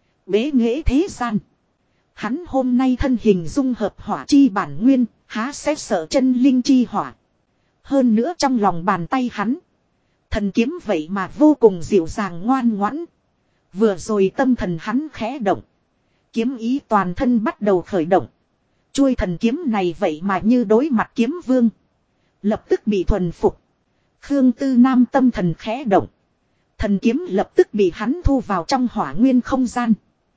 [SPEAKER 1] Bế nghệ thế gian. Hắn hôm nay thân hình dung hợp hỏa chi bản nguyên, há sẽ sợ chân linh chi hỏa. Hơn nữa trong lòng bàn tay hắn. Thần kiếm vậy mà vô cùng dịu dàng ngoan ngoãn. Vừa rồi tâm thần hắn khẽ động. Kiếm ý toàn thân bắt đầu khởi động. Chuôi thần kiếm này vậy mà như đối mặt kiếm vương. Lập tức bị thuần phục. Khương Tư Nam tâm thần khẽ động. Thần kiếm lập tức bị hắn thu vào trong hỏa nguyên không gian.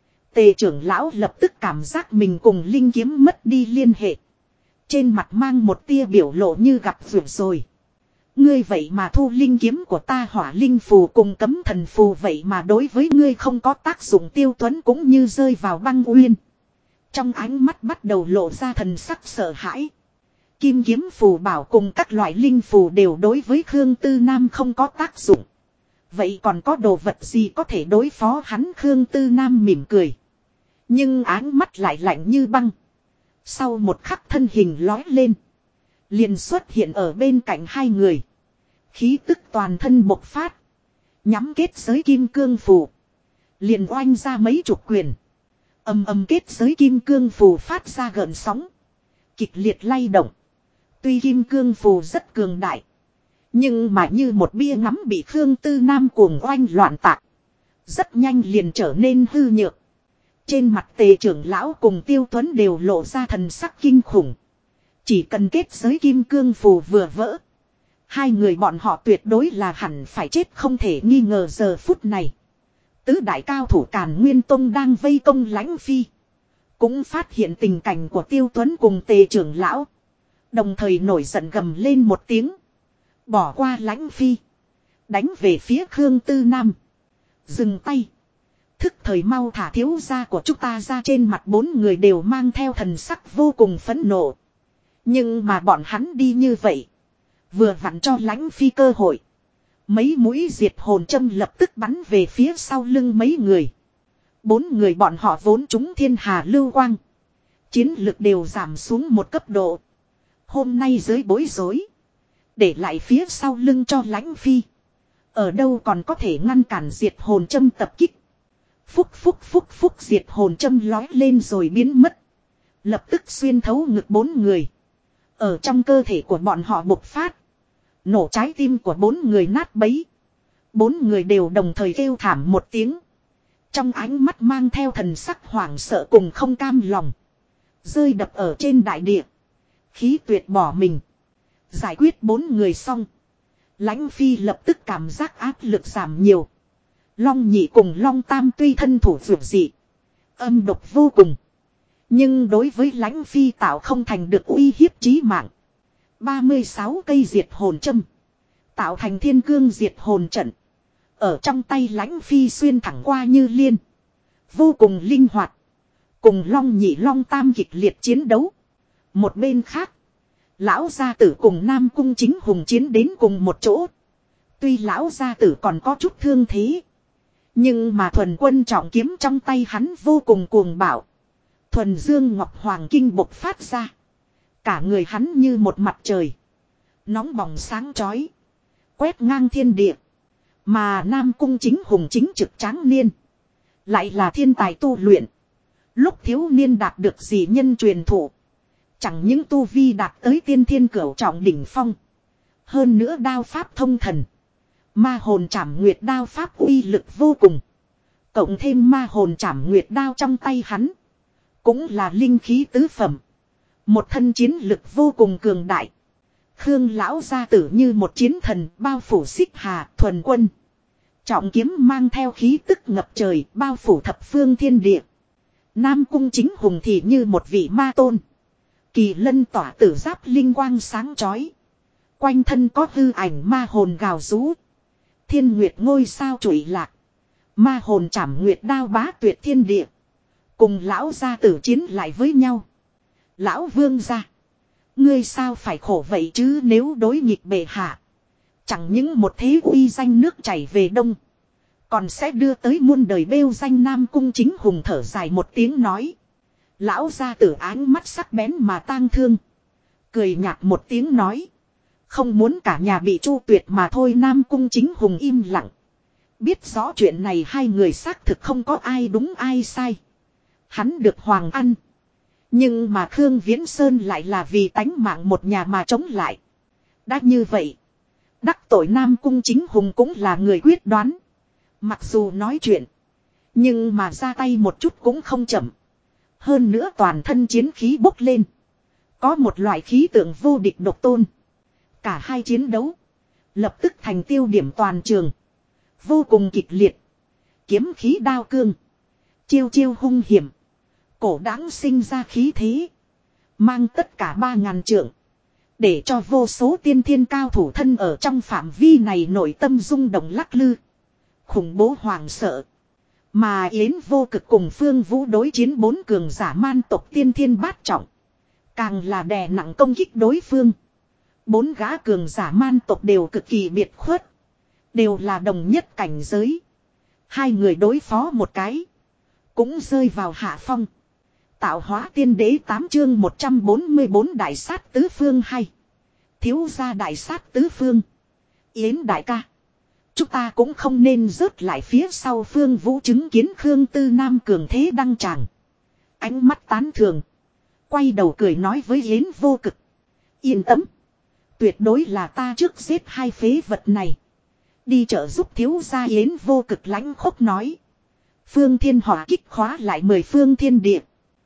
[SPEAKER 1] Tề trưởng lão lập tức cảm giác mình cùng linh kiếm mất đi liên hệ. Trên mặt mang một tia biểu lộ như gặp vượt rồi. Ngươi vậy mà thu linh kiếm của ta hỏa linh phù cùng cấm thần phù vậy mà đối với ngươi không có tác dụng. Tiêu Tuấn cũng như rơi vào băng uyên. Trong ánh mắt bắt đầu lộ ra thần sắc sợ hãi. Kim kiếm phù bảo cùng các loại linh phù đều đối với Khương Tư Nam không có tác dụng. Vậy còn có đồ vật gì có thể đối phó hắn? Khương Tư Nam mỉm cười. Nhưng áng mắt lại lạnh như băng. Sau một khắc thân hình lói lên. Liền xuất hiện ở bên cạnh hai người. Khí tức toàn thân bộc phát. Nhắm kết giới kim cương phù. Liền oanh ra mấy chục quyền. Ầm ầm kết giới kim cương phù phát ra gợn sóng. Kịch liệt lay động. Tuy kim cương phù rất cường đại. Nhưng mà như một bia ngắm bị Khương Tư Nam cuồng oanh loạn tạc. Rất nhanh liền trở nên hư nhược. Trên mặt Tề trưởng lão cùng Tiêu Tuấn đều lộ ra thần sắc kinh khủng. Chỉ cần kết giới kim cương phù vừa vỡ. Hai người bọn họ tuyệt đối là hẳn phải chết không thể nghi ngờ. Giờ phút này. Tứ đại cao thủ Càn Nguyên Tông đang vây công Lãnh Phi. Cũng phát hiện tình cảnh của Tiêu Tuấn cùng Tề trưởng lão. Đồng thời nổi giận gầm lên một tiếng. Bỏ qua Lãnh Phi. Đánh về phía Khương Tư Nam. Dừng tay. Thức thời mau thả thiếu gia của chúng ta ra. Trên mặt 4 người đều mang theo thần sắc vô cùng phẫn nộ. Nhưng mà bọn hắn đi như vậy. Vừa vặn cho Lãnh Phi cơ hội. Mấy mũi diệt hồn châm lập tức bắn về phía sau lưng mấy người. 4 người bọn họ vốn trúng thiên hà lưu quang. Chiến lực đều giảm xuống một cấp độ. Hôm nay dưới bối rối. Để lại phía sau lưng cho Lãnh Phi. Ở đâu còn có thể ngăn cản diệt hồn châm tập kích. Phúc diệt hồn châm lói lên rồi biến mất. Lập tức xuyên thấu ngực 4 người. Ở trong cơ thể của bọn họ bộc phát. Nổ trái tim của 4 người nát bấy. 4 người đều đồng thời kêu thảm một tiếng. Trong ánh mắt mang theo thần sắc hoảng sợ cùng không cam lòng. Rơi đập ở trên đại địa. Khí tuyệt bỏ mình. Giải quyết 4 người xong. Lãnh Phi lập tức cảm giác áp lực giảm nhiều. Long Nhị cùng Long Tam tuy thân thủ vượt dị. Âm độc vô cùng. Nhưng đối với Lãnh Phi tạo không thành được uy hiếp chí mạng. 36 cây diệt hồn châm. Tạo thành thiên cương diệt hồn trận. Ở trong tay Lãnh Phi xuyên thẳng qua như liên. Vô cùng linh hoạt. Cùng Long Nhị Long Tam kịch liệt chiến đấu. Một bên khác. Lão gia tử cùng Nam Cung Chính Hùng chiến đến cùng một chỗ. Tuy lão gia tử còn có chút thương thế. Nhưng mà thuần quân trọng kiếm trong tay hắn vô cùng cuồng bạo. Thuần dương ngọc hoàng kinh bộc phát ra. Cả người hắn như một mặt trời. Nóng bỏng sáng chói. Quét ngang thiên địa. Mà Nam Cung Chính Hùng chính trực tráng niên. Lại là thiên tài tu luyện. Lúc thiếu niên đạt được dị nhân truyền thụ. Chẳng những tu vi đạt tới tiên thiên cửu trọng đỉnh phong. Hơn nữa đao pháp thông thần. Ma hồn trảm nguyệt đao pháp uy lực vô cùng. Cộng thêm ma hồn trảm nguyệt đao trong tay hắn. Cũng là linh khí tứ phẩm. Một thân chiến lực vô cùng cường đại. Khương lão gia tử như một chiến thần bao phủ xích hà thuần quân. Trọng kiếm mang theo khí tức ngập trời bao phủ thập phương thiên địa. Nam Cung Chính Hùng thì như một vị ma tôn. Kỳ lân tỏa tử giáp linh quang sáng chói. Quanh thân có hư ảnh ma hồn gào rú. Thiên nguyệt ngôi sao trụi lạc. Ma hồn trảm nguyệt đao bá tuyệt thiên địa. Cùng lão gia tử chiến lại với nhau. Lão vương gia. Ngươi sao phải khổ vậy chứ nếu đối nghịch bệ hạ. Chẳng những một thế uy danh nước chảy về đông. Còn sẽ đưa tới muôn đời bêu danh Nam Cung Chính Hùng thở dài một tiếng nói. Lão gia tử ánh mắt sắc bén mà tang thương. Cười nhạt một tiếng nói. Không muốn cả nhà bị chu tuyệt mà thôi Nam Cung Chính Hùng im lặng. Biết rõ chuyện này hai người xác thực không có ai đúng ai sai. Hắn được hoàng ăn. Nhưng mà Khương Viễn Sơn lại là vì tánh mạng một nhà mà chống lại. Đã như vậy. Đắc tội Nam Cung Chính Hùng cũng là người quyết đoán. Mặc dù nói chuyện. Nhưng mà ra tay một chút cũng không chậm. Hơn nữa toàn thân chiến khí bốc lên. Có một loại khí tượng vô địch độc tôn. Cả hai chiến đấu. Lập tức thành tiêu điểm toàn trường. Vô cùng kịch liệt. Kiếm khí đao cương. Chiêu chiêu hung hiểm. Cổ đáng sinh ra khí thế. Mang tất cả 3.000 trượng. Để cho vô số tiên thiên cao thủ thân ở trong phạm vi này nội tâm rung động lắc lư. Khủng bố hoàng sợ. Mà Yến Vô Cực cùng Phương Vũ đối chiến 4 cường giả man tộc tiên thiên bát trọng. Càng là đè nặng công kích đối phương. 4 gã cường giả man tộc đều cực kỳ biệt khuất. Đều là đồng nhất cảnh giới. Hai người đối phó một cái. Cũng rơi vào hạ phong. Tạo hóa tiên đế 8 chương 144 đại sát tứ phương hay. Thiếu gia đại sát tứ phương. Yến đại ca. Chúng ta cũng không nên rớt lại phía sau Phương Vũ chứng kiến Khương Tư Nam cường thế đăng tràng. Ánh mắt tán thường. Quay đầu cười nói với Yến Vô Cực. Yên tâm. Tuyệt đối là ta trước giết hai phế vật này. Đi trợ giúp thiếu gia Yến Vô Cực lãnh khốc nói. Phương Thiên hỏa kích khóa lại 10 phương thiên địa.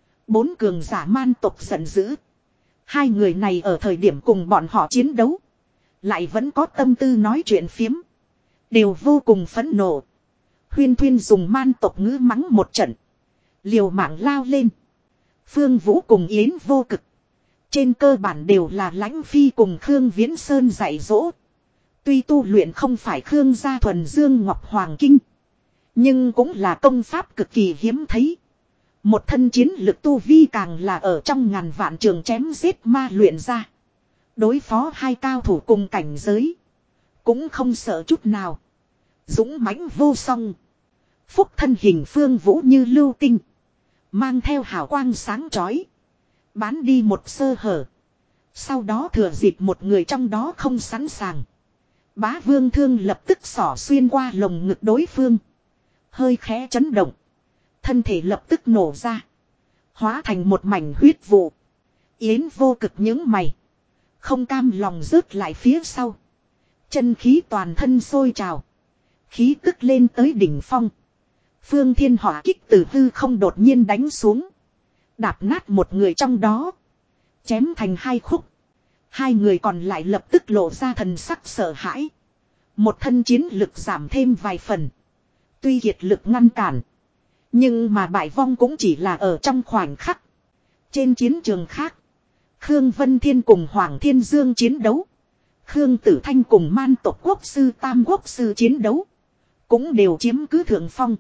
[SPEAKER 1] 4 cường giả man tộc giận dữ. Hai người này ở thời điểm cùng bọn họ chiến đấu. Lại vẫn có tâm tư nói chuyện phiếm. Đều vô cùng phẫn nộ. Huyên Thuyên dùng man tộc ngữ mắng một trận. Liều mạng lao lên. Phương Vũ cùng Yến Vô Cực. Trên cơ bản đều là Lãnh Phi cùng Khương Viễn Sơn dạy dỗ. Tuy tu luyện không phải Khương gia thuần dương ngọc hoàng kinh. Nhưng cũng là công pháp cực kỳ hiếm thấy. Một thân chiến lực tu vi càng là ở trong ngàn vạn trường chém giết ma luyện ra. Đối phó hai cao thủ cùng cảnh giới. Cũng không sợ chút nào. Dũng mãnh vô song. Phúc thân hình Phương Vũ như lưu tinh. Mang theo hào quang sáng chói. Bán đi một sơ hở. Sau đó thừa dịp một người trong đó không sẵn sàng. Bá Vương thương lập tức xỏ xuyên qua lồng ngực đối phương. Hơi khẽ chấn động. Thân thể lập tức nổ ra. Hóa thành một mảnh huyết vụ. Yến Vô Cực những mày. Không cam lòng rớt lại phía sau. Chân khí toàn thân sôi trào. Khí tức lên tới đỉnh phong. Phương Thiên hỏa kích từ hư không đột nhiên đánh xuống. Đạp nát một người trong đó. Chém thành hai khúc. Hai người còn lại lập tức lộ ra thần sắc sợ hãi. Một thân chiến lực giảm thêm vài phần. Tuy kiệt lực ngăn cản. Nhưng mà bại vong cũng chỉ là ở trong khoảnh khắc. Trên chiến trường khác. Khương Vân Thiên cùng Hoàng Thiên Dương chiến đấu. Khương Tử Thanh cùng Man tộc quốc sư Tam quốc sư chiến đấu. Cũng đều chiếm cứ thượng phong.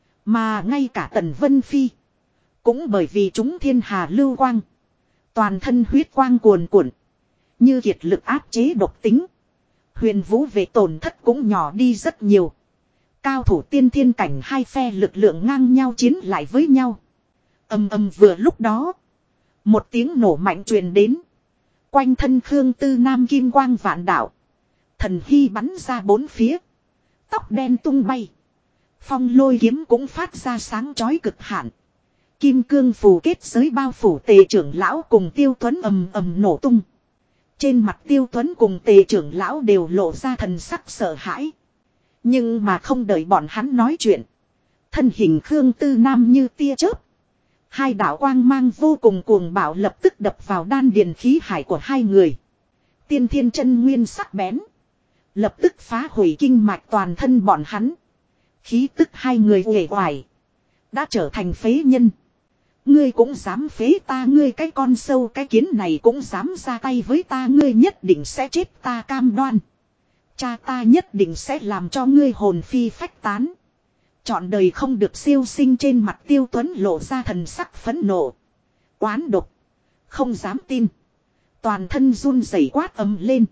[SPEAKER 1] Mà ngay cả Tần Vân Phi. Cũng bởi vì chúng thiên hà lưu quang. Toàn thân huyết quang cuồn cuộn. Như kiệt lực áp chế độc tính. Huyền vũ về tổn thất cũng nhỏ đi rất nhiều. Cao thủ tiên thiên cảnh hai phe lực lượng ngang nhau chiến lại với nhau. Ầm ầm vừa lúc đó. Một tiếng nổ mạnh truyền đến. Quanh thân Khương Tư Nam kim quang vạn đạo. Thần hy bắn ra bốn phía. Tóc đen tung bay. Phong lôi kiếm cũng phát ra sáng chói cực hạn. Kim cương phù kết giới bao phủ Tề trưởng lão cùng Tiêu Tuấn ầm ầm nổ tung. Trên mặt Tiêu Tuấn cùng Tề trưởng lão đều lộ ra thần sắc sợ hãi. Nhưng mà không đợi bọn hắn nói chuyện. Thân hình Khương Tư Nam như tia chớp. Hai đạo quang mang vô cùng cuồng bạo lập tức đập vào đan điền khí hải của hai người. Tiên thiên chân nguyên sắc bén. Lập tức phá hủy kinh mạch toàn thân bọn hắn. Khí tức hai người uể oải. Đã trở thành phế nhân. Ngươi cũng dám phế ta, ngươi cái con sâu cái kiến này cũng dám ra tay với ta, ngươi nhất định sẽ chết, ta cam đoan. Cha ta nhất định sẽ làm cho ngươi hồn phi phách tán. Chọn đời không được siêu sinh. Trên mặt Tiêu Tuấn lộ ra thần sắc phẫn nộ. Oán độc. Không dám tin. Toàn thân run rẩy quát ầm lên.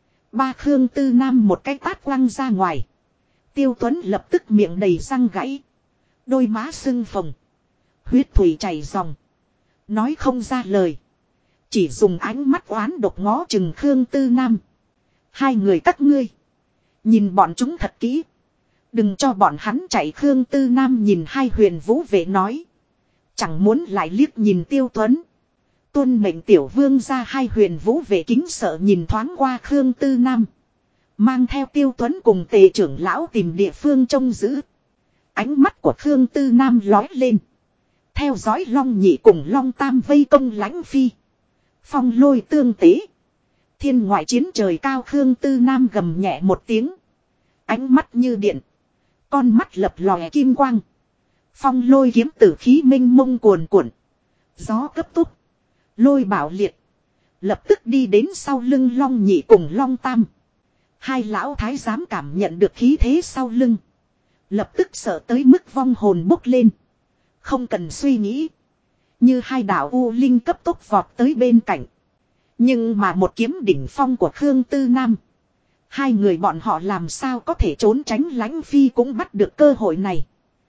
[SPEAKER 1] Ba Khương Tư Nam một cái tát quăng ra ngoài. Tiêu Tuấn lập tức miệng đầy răng gãy. Đôi má sưng phồng. Huyết thủy chảy ròng. Nói không ra lời. Chỉ dùng ánh mắt oán độc ngó chừng Khương Tư Nam. Hai người các ngươi. Nhìn bọn chúng thật kỹ. Đừng cho bọn hắn chạy. Khương Tư Nam nhìn hai huyền vũ vệ nói. Chẳng muốn lại liếc nhìn Tiêu Tuấn. Tuân mệnh tiểu vương ra. Hai huyền vũ vệ kính sợ nhìn thoáng qua Khương Tư Nam. Mang theo Tiêu Tuấn cùng Tề trưởng lão tìm địa phương trông giữ. Ánh mắt của Khương Tư Nam lói lên. Theo dõi Long Nhị cùng Long Tam vây công Lãnh Phi. Phong lôi tương tế. Thiên ngoại chiến trời cao. Khương Tư Nam gầm nhẹ một tiếng. Ánh mắt như điện. Con mắt lập lòe kim quang. Phong lôi kiếm tử khí minh mông cuồn cuộn. Gió cấp tốc. Lôi bảo liệt. Lập tức đi đến sau lưng Long Nhị cùng Long Tam. Hai lão thái giám cảm nhận được khí thế sau lưng. Lập tức sợ tới mức vong hồn bốc lên. Không cần suy nghĩ. Như hai đạo U Linh cấp tốc vọt tới bên cạnh. Nhưng mà một kiếm đỉnh phong của Khương Tư Nam. Hai người bọn họ làm sao có thể trốn tránh. Lãnh Phi cũng bắt được cơ hội này.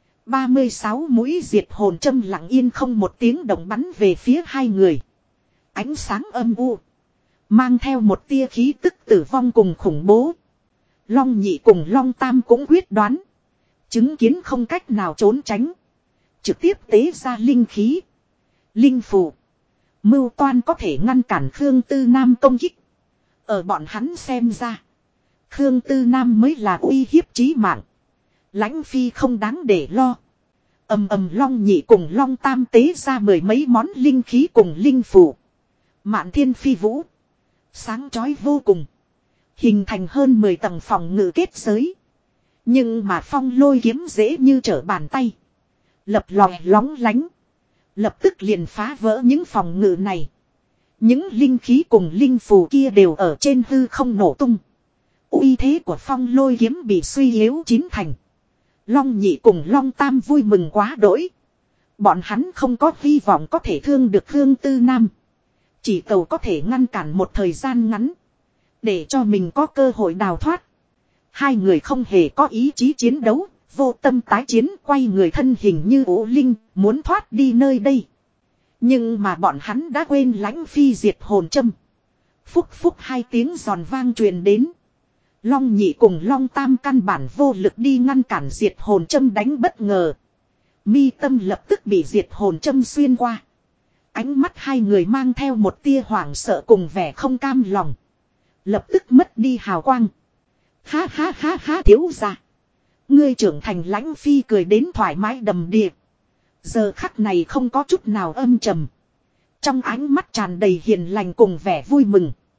[SPEAKER 1] 36 mũi diệt hồn châm lặng yên không một tiếng động bắn về phía hai người. Ánh sáng âm u. Mang theo một tia khí tức tử vong cùng khủng bố. Long Nhị cùng Long Tam cũng quyết đoán. Chứng kiến không cách nào trốn tránh. Trực tiếp tế ra linh khí. Linh phù. Mưu toan có thể ngăn cản Khương Tư Nam công kích. Ở bọn hắn xem ra. Khương Tư Nam mới là uy hiếp chí mạng. Lãnh Phi không đáng để lo. Ầm ầm Long Nhị cùng Long Tam tế ra mười mấy món linh khí cùng linh phù. Mạn thiên phi vũ. Sáng chói vô cùng. Hình thành hơn 10 tầng phòng ngự kết giới. Nhưng mà phong lôi kiếm dễ như trở bàn tay. Lập lòe lóng lánh. Lập tức liền phá vỡ những phòng ngự này. Những linh khí cùng linh phù kia đều ở trên hư không nổ tung. Uy thế của phong lôi kiếm bị suy yếu chín thành. Long Nhị cùng Long Tam vui mừng quá đỗi. Bọn hắn không có hy vọng có thể thương được Khương Tư Nam. Chỉ cầu có thể ngăn cản một thời gian ngắn. Để cho mình có cơ hội đào thoát. Hai người không hề có ý chí chiến đấu. Vô tâm tái chiến, quay người thân hình như ổ linh, muốn thoát đi nơi đây. Nhưng mà bọn hắn đã quên Lãnh Phi diệt hồn châm. Phúc phúc hai tiếng giòn vang truyền đến. Long Nhị cùng Long Tam căn bản vô lực đi ngăn cản diệt hồn châm đánh bất ngờ. Mi tâm lập tức bị diệt hồn châm xuyên qua. Ánh mắt hai người mang theo một tia hoảng sợ cùng vẻ không cam lòng. Lập tức mất đi hào quang. Ha ha ha ha thiếu gia. Ngươi trưởng thành. Lãnh Phi cười đến thoải mái đầm đìa. Giờ khắc này không có chút nào âm trầm. Trong ánh mắt tràn đầy hiền lành cùng vẻ vui mừng.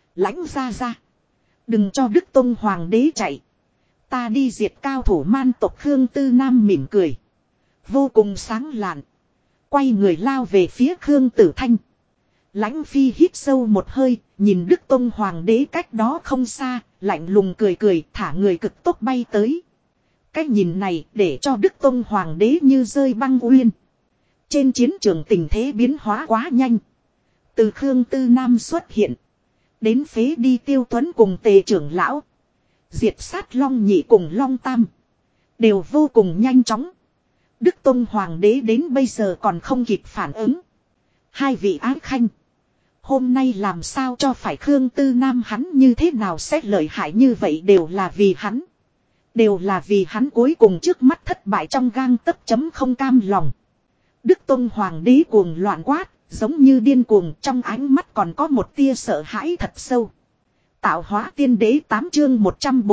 [SPEAKER 1] Lãnh ra ra. Đừng cho Đức Tông Hoàng đế chạy. Ta đi diệt cao thủ man tộc. Khương Tư Nam mỉm cười. Vô cùng sáng lạn. Quay người lao về phía Khương Tử Thanh. Lãnh Phi hít sâu một hơi. Nhìn Đức Tông Hoàng đế cách đó không xa. Lạnh lùng cười cười thả người cực tốc bay tới. Cái nhìn này để cho Đức Tông Hoàng đế như rơi băng uyên. Trên chiến trường tình thế biến hóa quá nhanh. Từ Khương Tư Nam xuất hiện. Đến phế đi Tiêu Tuấn cùng Tề trưởng lão. Diệt sát Long Nhị cùng Long Tam. Đều vô cùng nhanh chóng. Đức Tông Hoàng đế đến bây giờ còn không kịp phản ứng. Hai vị ái khanh. Hôm nay làm sao cho phải Khương Tư Nam hắn như thế nào sẽ lợi hại như vậy đều là vì hắn. Đều là vì hắn cuối cùng trước mắt thất bại trong gang tấc chấm không cam lòng. Đức Tông Hoàng đế cuồng loạn quát, giống như điên cuồng trong ánh mắt còn có một tia sợ hãi thật sâu. Tạo hóa tiên đế 8 chương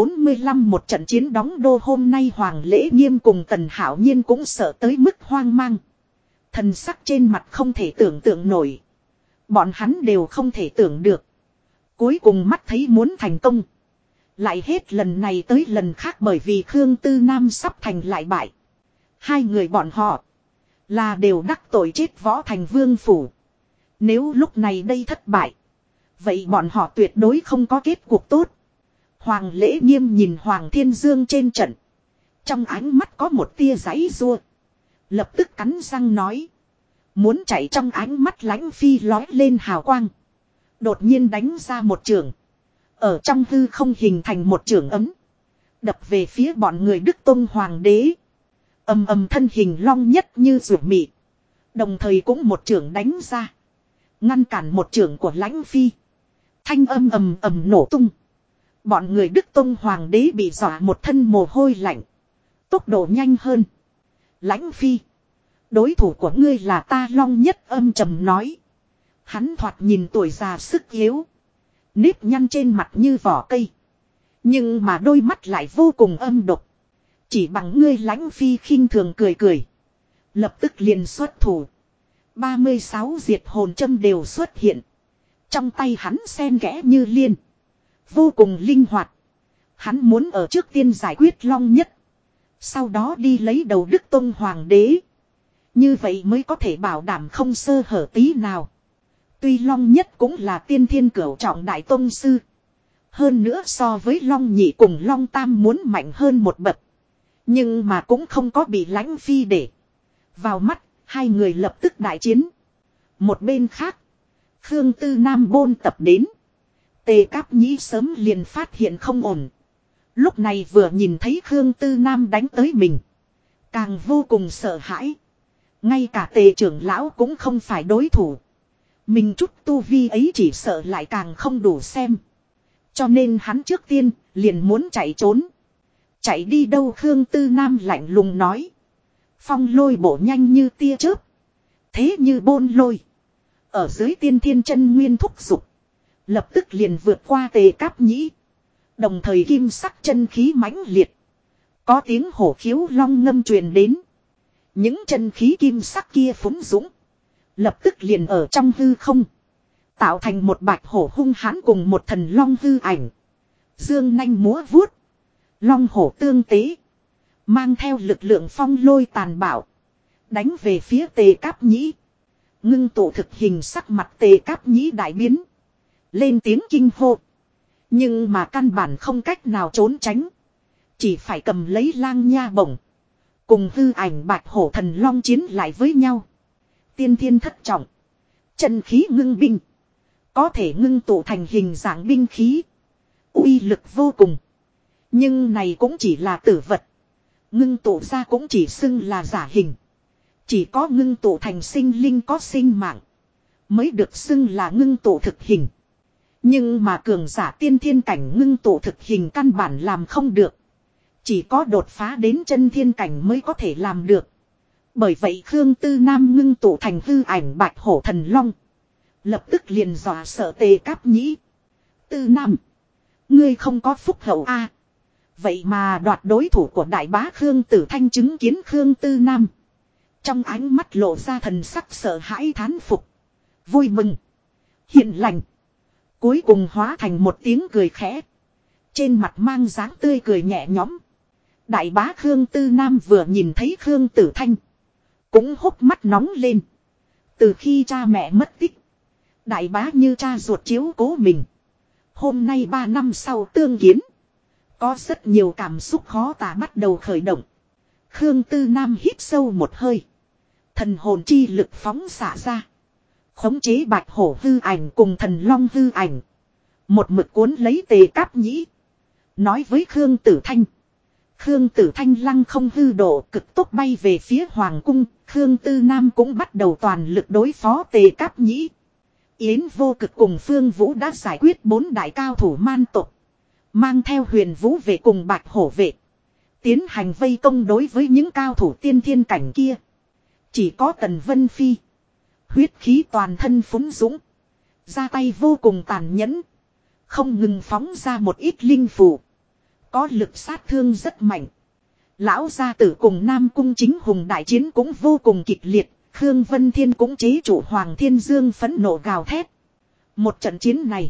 [SPEAKER 1] 145 một trận chiến đóng đô hôm nay Hoàng Lễ Nghiêm cùng Tần Hảo Nhiên cũng sợ tới mức hoang mang. Thần sắc trên mặt không thể tưởng tượng nổi. Bọn hắn đều không thể tưởng được. Cuối cùng mắt thấy muốn thành công. Lại hết lần này tới lần khác bởi vì Khương Tư Nam sắp thành lại bại. Hai người bọn họ là đều đắc tội chết Võ Thành Vương phủ. Nếu lúc này đây thất bại, vậy bọn họ tuyệt đối không có kết cuộc tốt. Hoàng Lễ Nghiêm nhìn Hoàng Thiên Dương trên trận. Trong ánh mắt có một tia giãy giụa. Lập tức cắn răng nói. Muốn chạy trong ánh mắt Lãnh Phi lói lên hào quang. Đột nhiên đánh ra một chưởng. Ở trong hư không hình thành một chưởng ấm. Đập về phía bọn người Đức Tông Hoàng đế. Ầm ầm thân hình long nhất như rủa mị. Đồng thời cũng một chưởng đánh ra. Ngăn cản một chưởng của Lãnh Phi. Thanh âm ầm ầm nổ tung. Bọn người Đức Tông Hoàng đế bị dọa một thân mồ hôi lạnh. Tốc độ nhanh hơn. Lãnh Phi. Đối thủ của ngươi là ta Long Nhất âm trầm nói. Hắn thoạt nhìn tuổi già sức yếu. Nếp nhăn trên mặt như vỏ cây. Nhưng mà đôi mắt lại vô cùng âm độc. Chỉ bằng ngươi Lãnh Phi khinh thường cười cười. Lập tức liền xuất thủ. 36 diệt hồn châm đều xuất hiện. Trong tay hắn xen kẽ như liên. Vô cùng linh hoạt. Hắn muốn ở trước tiên giải quyết Long Nhất. Sau đó đi lấy đầu Đức Tông Hoàng đế. Như vậy mới có thể bảo đảm không sơ hở tí nào. Tuy Long Nhất cũng là tiên thiên cửu trọng đại tông sư. Hơn nữa so với Long Nhị cùng Long Tam muốn mạnh hơn một bậc. Nhưng mà cũng không có bị Lãnh Phi để vào mắt, hai người lập tức đại chiến. Một bên khác, Khương Tư Nam bôn tập đến. Tề Cáp Nhĩ sớm liền phát hiện không ổn. Lúc này vừa nhìn thấy Khương Tư Nam đánh tới mình. Càng vô cùng sợ hãi. Ngay cả Tề trưởng lão cũng không phải đối thủ. Mình chút tu vi ấy chỉ sợ lại càng không đủ xem. Cho nên hắn trước tiên liền muốn chạy trốn. Chạy đi đâu Khương Tư Nam lạnh lùng nói. Phong lôi bổ nhanh như tia chớp. Thế như bôn lôi. Ở dưới tiên thiên chân nguyên thúc dục. Lập tức liền vượt qua Tề Cáp Nhĩ. Đồng thời kim sắc chân khí mãnh liệt. Có tiếng hổ khiếu long ngâm truyền đến. Những chân khí kim sắc kia phúng dũng. Lập tức liền ở trong hư không. Tạo thành một bạch hổ hung hãn cùng một thần long hư ảnh. Dương nanh múa vuốt. Long hổ tương tế. Mang theo lực lượng phong lôi tàn bạo. Đánh về phía Tề Cáp Nhĩ. Ngưng tụ thực hình sắc mặt Tề Cáp Nhĩ đại biến. Lên tiếng kinh hô. Nhưng mà căn bản không cách nào trốn tránh. Chỉ phải cầm lấy lang nha bổng. Cùng hư ảnh bạch hổ thần long chiến lại với nhau. Tiên thiên thất trọng. Chân khí ngưng binh. Có thể ngưng tụ thành hình dạng binh khí. Uy lực vô cùng. Nhưng này cũng chỉ là tử vật. Ngưng tụ ra cũng chỉ xưng là giả hình. Chỉ có ngưng tụ thành sinh linh có sinh mạng. Mới được xưng là ngưng tụ thực hình. Nhưng mà cường giả tiên thiên cảnh ngưng tụ thực hình căn bản làm không được. Chỉ có đột phá đến chân thiên cảnh mới có thể làm được. Bởi vậy Khương Tư Nam ngưng tụ thành hư ảnh bạch hổ thần long. Lập tức liền dọa sợ Tề Cáp Nhĩ. Tư Nam. Ngươi không có phúc hậu a. Vậy mà đoạt đối thủ của đại bá Khương Tử Thanh chứng kiến Khương Tư Nam. Trong ánh mắt lộ ra thần sắc sợ hãi thán phục. Vui mừng. Hiền lành. Cuối cùng hóa thành một tiếng cười khẽ. Trên mặt mang dáng tươi cười nhẹ nhõm. Đại bá Khương Tư Nam vừa nhìn thấy Khương Tử Thanh. Cũng hốc mắt nóng lên. Từ khi cha mẹ mất tích. Đại bá như cha ruột chiếu cố mình. Hôm nay 3 năm sau tương kiến. Có rất nhiều cảm xúc khó tả bắt đầu khởi động. Khương Tư Nam hít sâu một hơi. Thần hồn chi lực phóng xả ra. Khống chế bạch hổ hư ảnh cùng thần long hư ảnh. Một mực cuốn lấy Tề Cáp Nhĩ. Nói với Khương Tử Thanh. Khương Tử Thanh lăng không hư độ cực tốc bay về phía Hoàng cung. Khương Tư Nam cũng bắt đầu toàn lực đối phó Tề Cáp Nhĩ. Yến Vô Cực cùng Phương Vũ đã giải quyết 4 đại cao thủ man tộc. Mang theo Huyền Vũ về cùng bạch hổ vệ. Tiến hành vây công đối với những cao thủ tiên thiên cảnh kia. Chỉ có Tần Vân Phi. Huyết khí toàn thân phúng dũng. Ra tay vô cùng tàn nhẫn. Không ngừng phóng ra một ít linh phù. Có lực sát thương rất mạnh. Lão gia tử cùng Nam Cung Chính Hùng đại chiến cũng vô cùng kịch liệt. Khương Vân Thiên cũng chế chủ Hoàng Thiên Dương phẫn nộ gào thét. Một trận chiến này.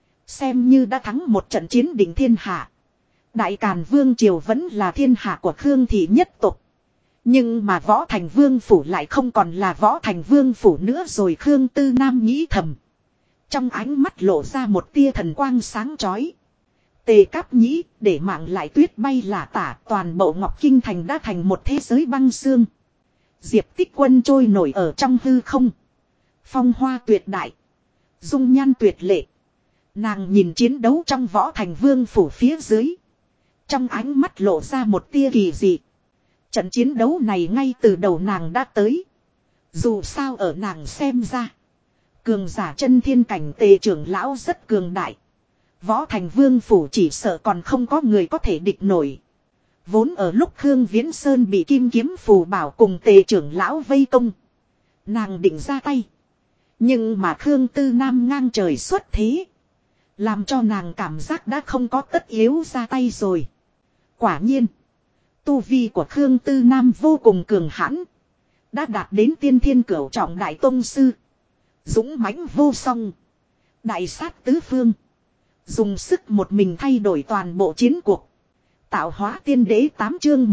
[SPEAKER 1] Xem như đã thắng một trận chiến đỉnh thiên hạ. Đại Càn Vương Triều vẫn là thiên hạ của Khương thị nhất tộc. Nhưng mà Võ Thành Vương Phủ lại không còn là Võ Thành Vương Phủ nữa rồi. Khương Tư Nam nghĩ thầm. Trong ánh mắt lộ ra một tia thần quang sáng chói. Tề Cáp Nhĩ để mạng lại tuyết bay lả tả. Toàn bộ Ngọc Kinh Thành đã thành một thế giới băng xương. Diệp Tích Quân trôi nổi ở trong hư không. Phong hoa tuyệt đại. Dung nhan tuyệt lệ. Nàng nhìn chiến đấu trong Võ Thành Vương Phủ phía dưới. Trong ánh mắt lộ ra một tia kỳ dị. Trận chiến đấu này ngay từ đầu nàng đã tới. Dù sao ở nàng xem ra. Cường giả chân thiên cảnh Tề trưởng lão rất cường đại. Võ Thành Vương Phủ chỉ sợ còn không có người có thể địch nổi. Vốn ở lúc Khương Viễn Sơn bị kim kiếm phù bảo cùng Tề trưởng lão vây công. Nàng định ra tay. Nhưng mà Khương Tư Nam ngang trời xuất thế. Làm cho nàng cảm giác đã không có tất yếu ra tay rồi. Quả nhiên. Tu vi của Khương Tư Nam vô cùng cường hãn. Đã đạt đến tiên thiên cửu trọng đại tông sư. Dũng mãnh vô song. Đại sát tứ phương. Dùng sức một mình thay đổi toàn bộ chiến cuộc. Tạo hóa tiên đế 8 chương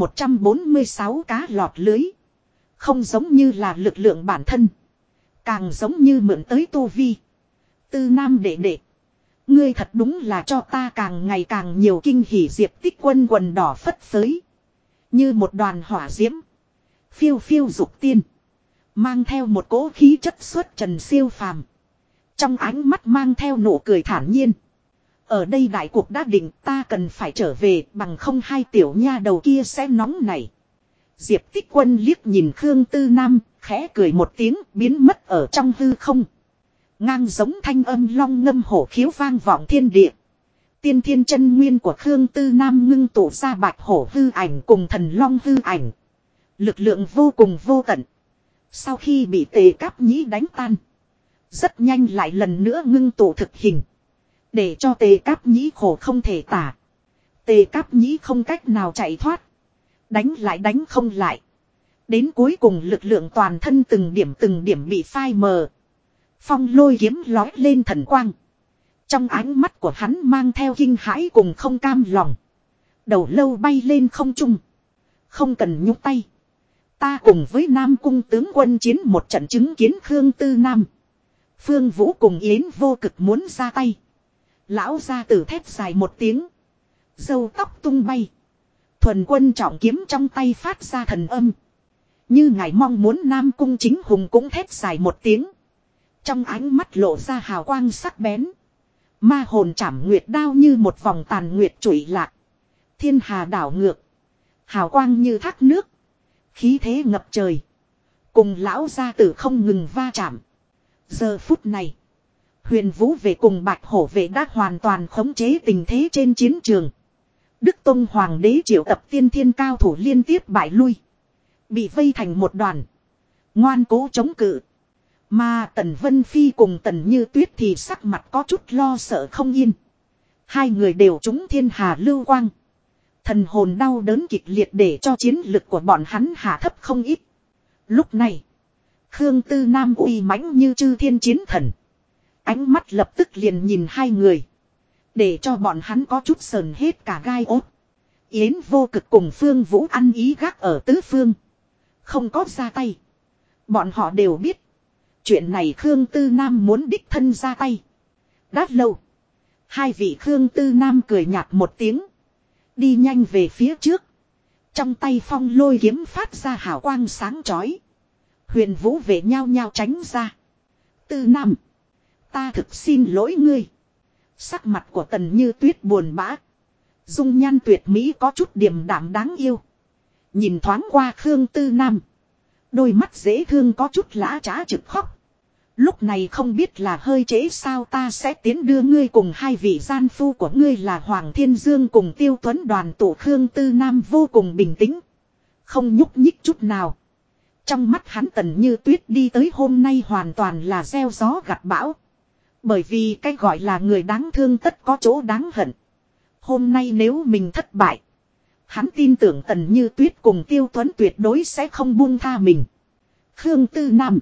[SPEAKER 1] 146 cá lọt lưới. Không giống như là lực lượng bản thân. Càng giống như mượn tới tu vi. Tư Nam đệ đệ. Ngươi thật đúng là cho ta càng ngày càng nhiều kinh hỉ. Diệp Tích Quân quần đỏ phất phới. Như một đoàn hỏa diễm. Phiêu phiêu dục tiên. Mang theo một cỗ khí chất xuất trần siêu phàm. Trong ánh mắt mang theo nụ cười thản nhiên. Ở đây đại cuộc đã định, ta cần phải trở về, bằng không hai tiểu nha đầu kia sẽ nóng nảy. Diệp Tích Quân liếc nhìn Khương Tư Nam, khẽ cười một tiếng, biến mất ở trong hư không. Ngang giống thanh âm long ngâm hổ khiếu vang vọng thiên địa. Tiên thiên chân nguyên của Khương Tư Nam ngưng tụ ra bạch hổ hư ảnh cùng thần long hư ảnh. Lực lượng vô cùng vô tận. Sau khi bị Tề Cáp Nhĩ đánh tan. Rất nhanh lại lần nữa ngưng tụ thực hình. Để cho Tề Cáp Nhĩ khổ không thể tả. Tề Cáp Nhĩ không cách nào chạy thoát. Đánh lại đánh không lại. Đến cuối cùng lực lượng toàn thân từng điểm bị phai mờ. Phong lôi kiếm lói lên thần quang. Trong ánh mắt của hắn mang theo kinh hãi cùng không cam lòng. Đầu lâu bay lên không trung. Không cần nhúc tay. Ta cùng với Nam Cung tướng quân chiến một trận chứng kiến Khương Tư Nam. Phương Vũ cùng Yến Vô Cực muốn ra tay. Lão gia tử thét dài một tiếng. Râu tóc tung bay. Thuần quân trọng kiếm trong tay phát ra thần âm. Như ngài mong muốn Nam Cung Chính Hùng cũng thét dài một tiếng. Trong ánh mắt lộ ra hào quang sắc bén. Ma hồn chảm nguyệt đao như một vòng tàn nguyệt trụi lạc. Thiên hà đảo ngược. Hào quang như thác nước. Khí thế ngập trời. Cùng lão gia tử không ngừng va chạm. Giờ phút này. Huyền Vũ về cùng Bạch Hổ về đã hoàn toàn khống chế tình thế trên chiến trường. Đức Tông Hoàng đế triệu tập tiên thiên cao thủ liên tiếp bại lui. Bị vây thành một đoàn. Ngoan cố chống cự. Mà Tần Vân Phi cùng Tần Như Tuyết thì sắc mặt có chút lo sợ không yên. Hai người đều trúng thiên hà lưu quang. Thần hồn đau đớn kịch liệt để cho chiến lực của bọn hắn hạ thấp không ít. Lúc này. Khương Tư Nam uy mãnh như chư thiên chiến thần. Ánh mắt lập tức liền nhìn hai người. Để cho bọn hắn có chút sờn hết cả gai ốt. Yến Vô Cực cùng Phương Vũ ăn ý gác ở tứ phương. Không có ra tay. Bọn họ đều biết. Chuyện này Khương Tư Nam muốn đích thân ra tay. Đã lâu. Hai vị Khương Tư Nam cười nhạt một tiếng. Đi nhanh về phía trước. Trong tay phong lôi kiếm phát ra hào quang sáng chói. Huyền Vũ về nhau nhau tránh ra. Tư Nam. Ta thực xin lỗi ngươi. Sắc mặt của Tần Như Tuyết buồn bã. Dung nhan tuyệt mỹ có chút điềm đạm đáng yêu. Nhìn thoáng qua Khương Tư Nam. Đôi mắt dễ thương có chút lã trá trực khóc. Lúc này không biết là hơi trễ sao, ta sẽ tiến đưa ngươi cùng hai vị gian phu của ngươi là Hoàng Thiên Dương cùng Tiêu Tuấn đoàn tụ. Khương Tư Nam vô cùng bình tĩnh. Không nhúc nhích chút nào. Trong mắt hắn Tần Như Tuyết đi tới hôm nay hoàn toàn là gieo gió gặt bão. Bởi vì cái gọi là người đáng thương tất có chỗ đáng hận. Hôm nay nếu mình thất bại, hắn tin tưởng Tần Như Tuyết cùng Tiêu Tuấn tuyệt đối sẽ không buông tha mình. Khương Tư Nam,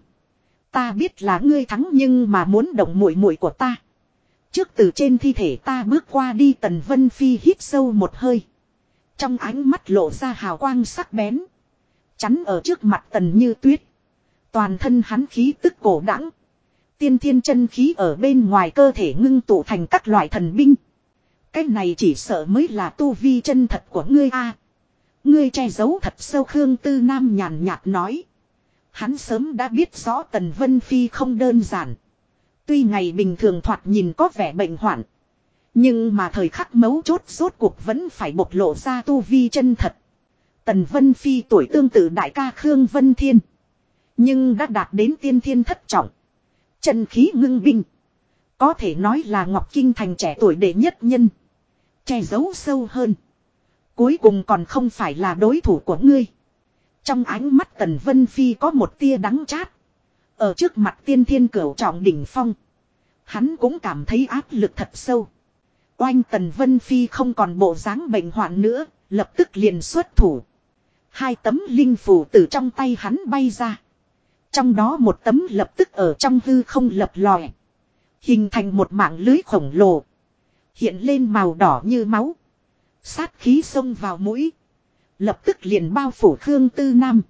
[SPEAKER 1] ta biết là ngươi thắng nhưng mà muốn động muội muội của ta. Trước từ trên thi thể ta bước qua đi. Tần Vân Phi hít sâu một hơi. Trong ánh mắt lộ ra hào quang sắc bén. Chắn ở trước mặt Tần Như Tuyết. Toàn thân hắn khí tức cổ đãng. Tiên thiên chân khí ở bên ngoài cơ thể ngưng tụ thành các loại thần binh. Cái này chỉ sợ mới là tu vi chân thật của ngươi a. Ngươi che giấu thật sâu. Khương Tư Nam nhàn nhạt nói. Hắn sớm đã biết rõ Tần Vân Phi không đơn giản. Tuy ngày bình thường thoạt nhìn có vẻ bệnh hoạn. Nhưng mà thời khắc mấu chốt rốt cuộc vẫn phải bộc lộ ra tu vi chân thật. Tần Vân Phi tuổi tương tự đại ca Khương Vân Thiên. Nhưng đã đạt đến tiên thiên thất trọng. Chân khí ngưng binh. Có thể nói là Ngọc Kinh Thành trẻ tuổi đệ nhất nhân. Che giấu sâu hơn. Cuối cùng còn không phải là đối thủ của ngươi. Trong ánh mắt Tần Vân Phi có một tia đắng chát. Ở trước mặt tiên thiên cửu trọng đỉnh phong. Hắn cũng cảm thấy áp lực thật sâu. Oanh, Tần Vân Phi không còn bộ dáng bệnh hoạn nữa. Lập tức liền xuất thủ. Hai tấm linh phù từ trong tay hắn bay ra. Trong đó một tấm lập tức ở trong hư không lập lòe. Hình thành một mạng lưới khổng lồ. Hiện lên màu đỏ như máu. Sát khí xông vào mũi. Lập tức liền bao phủ Khương Tư Nam.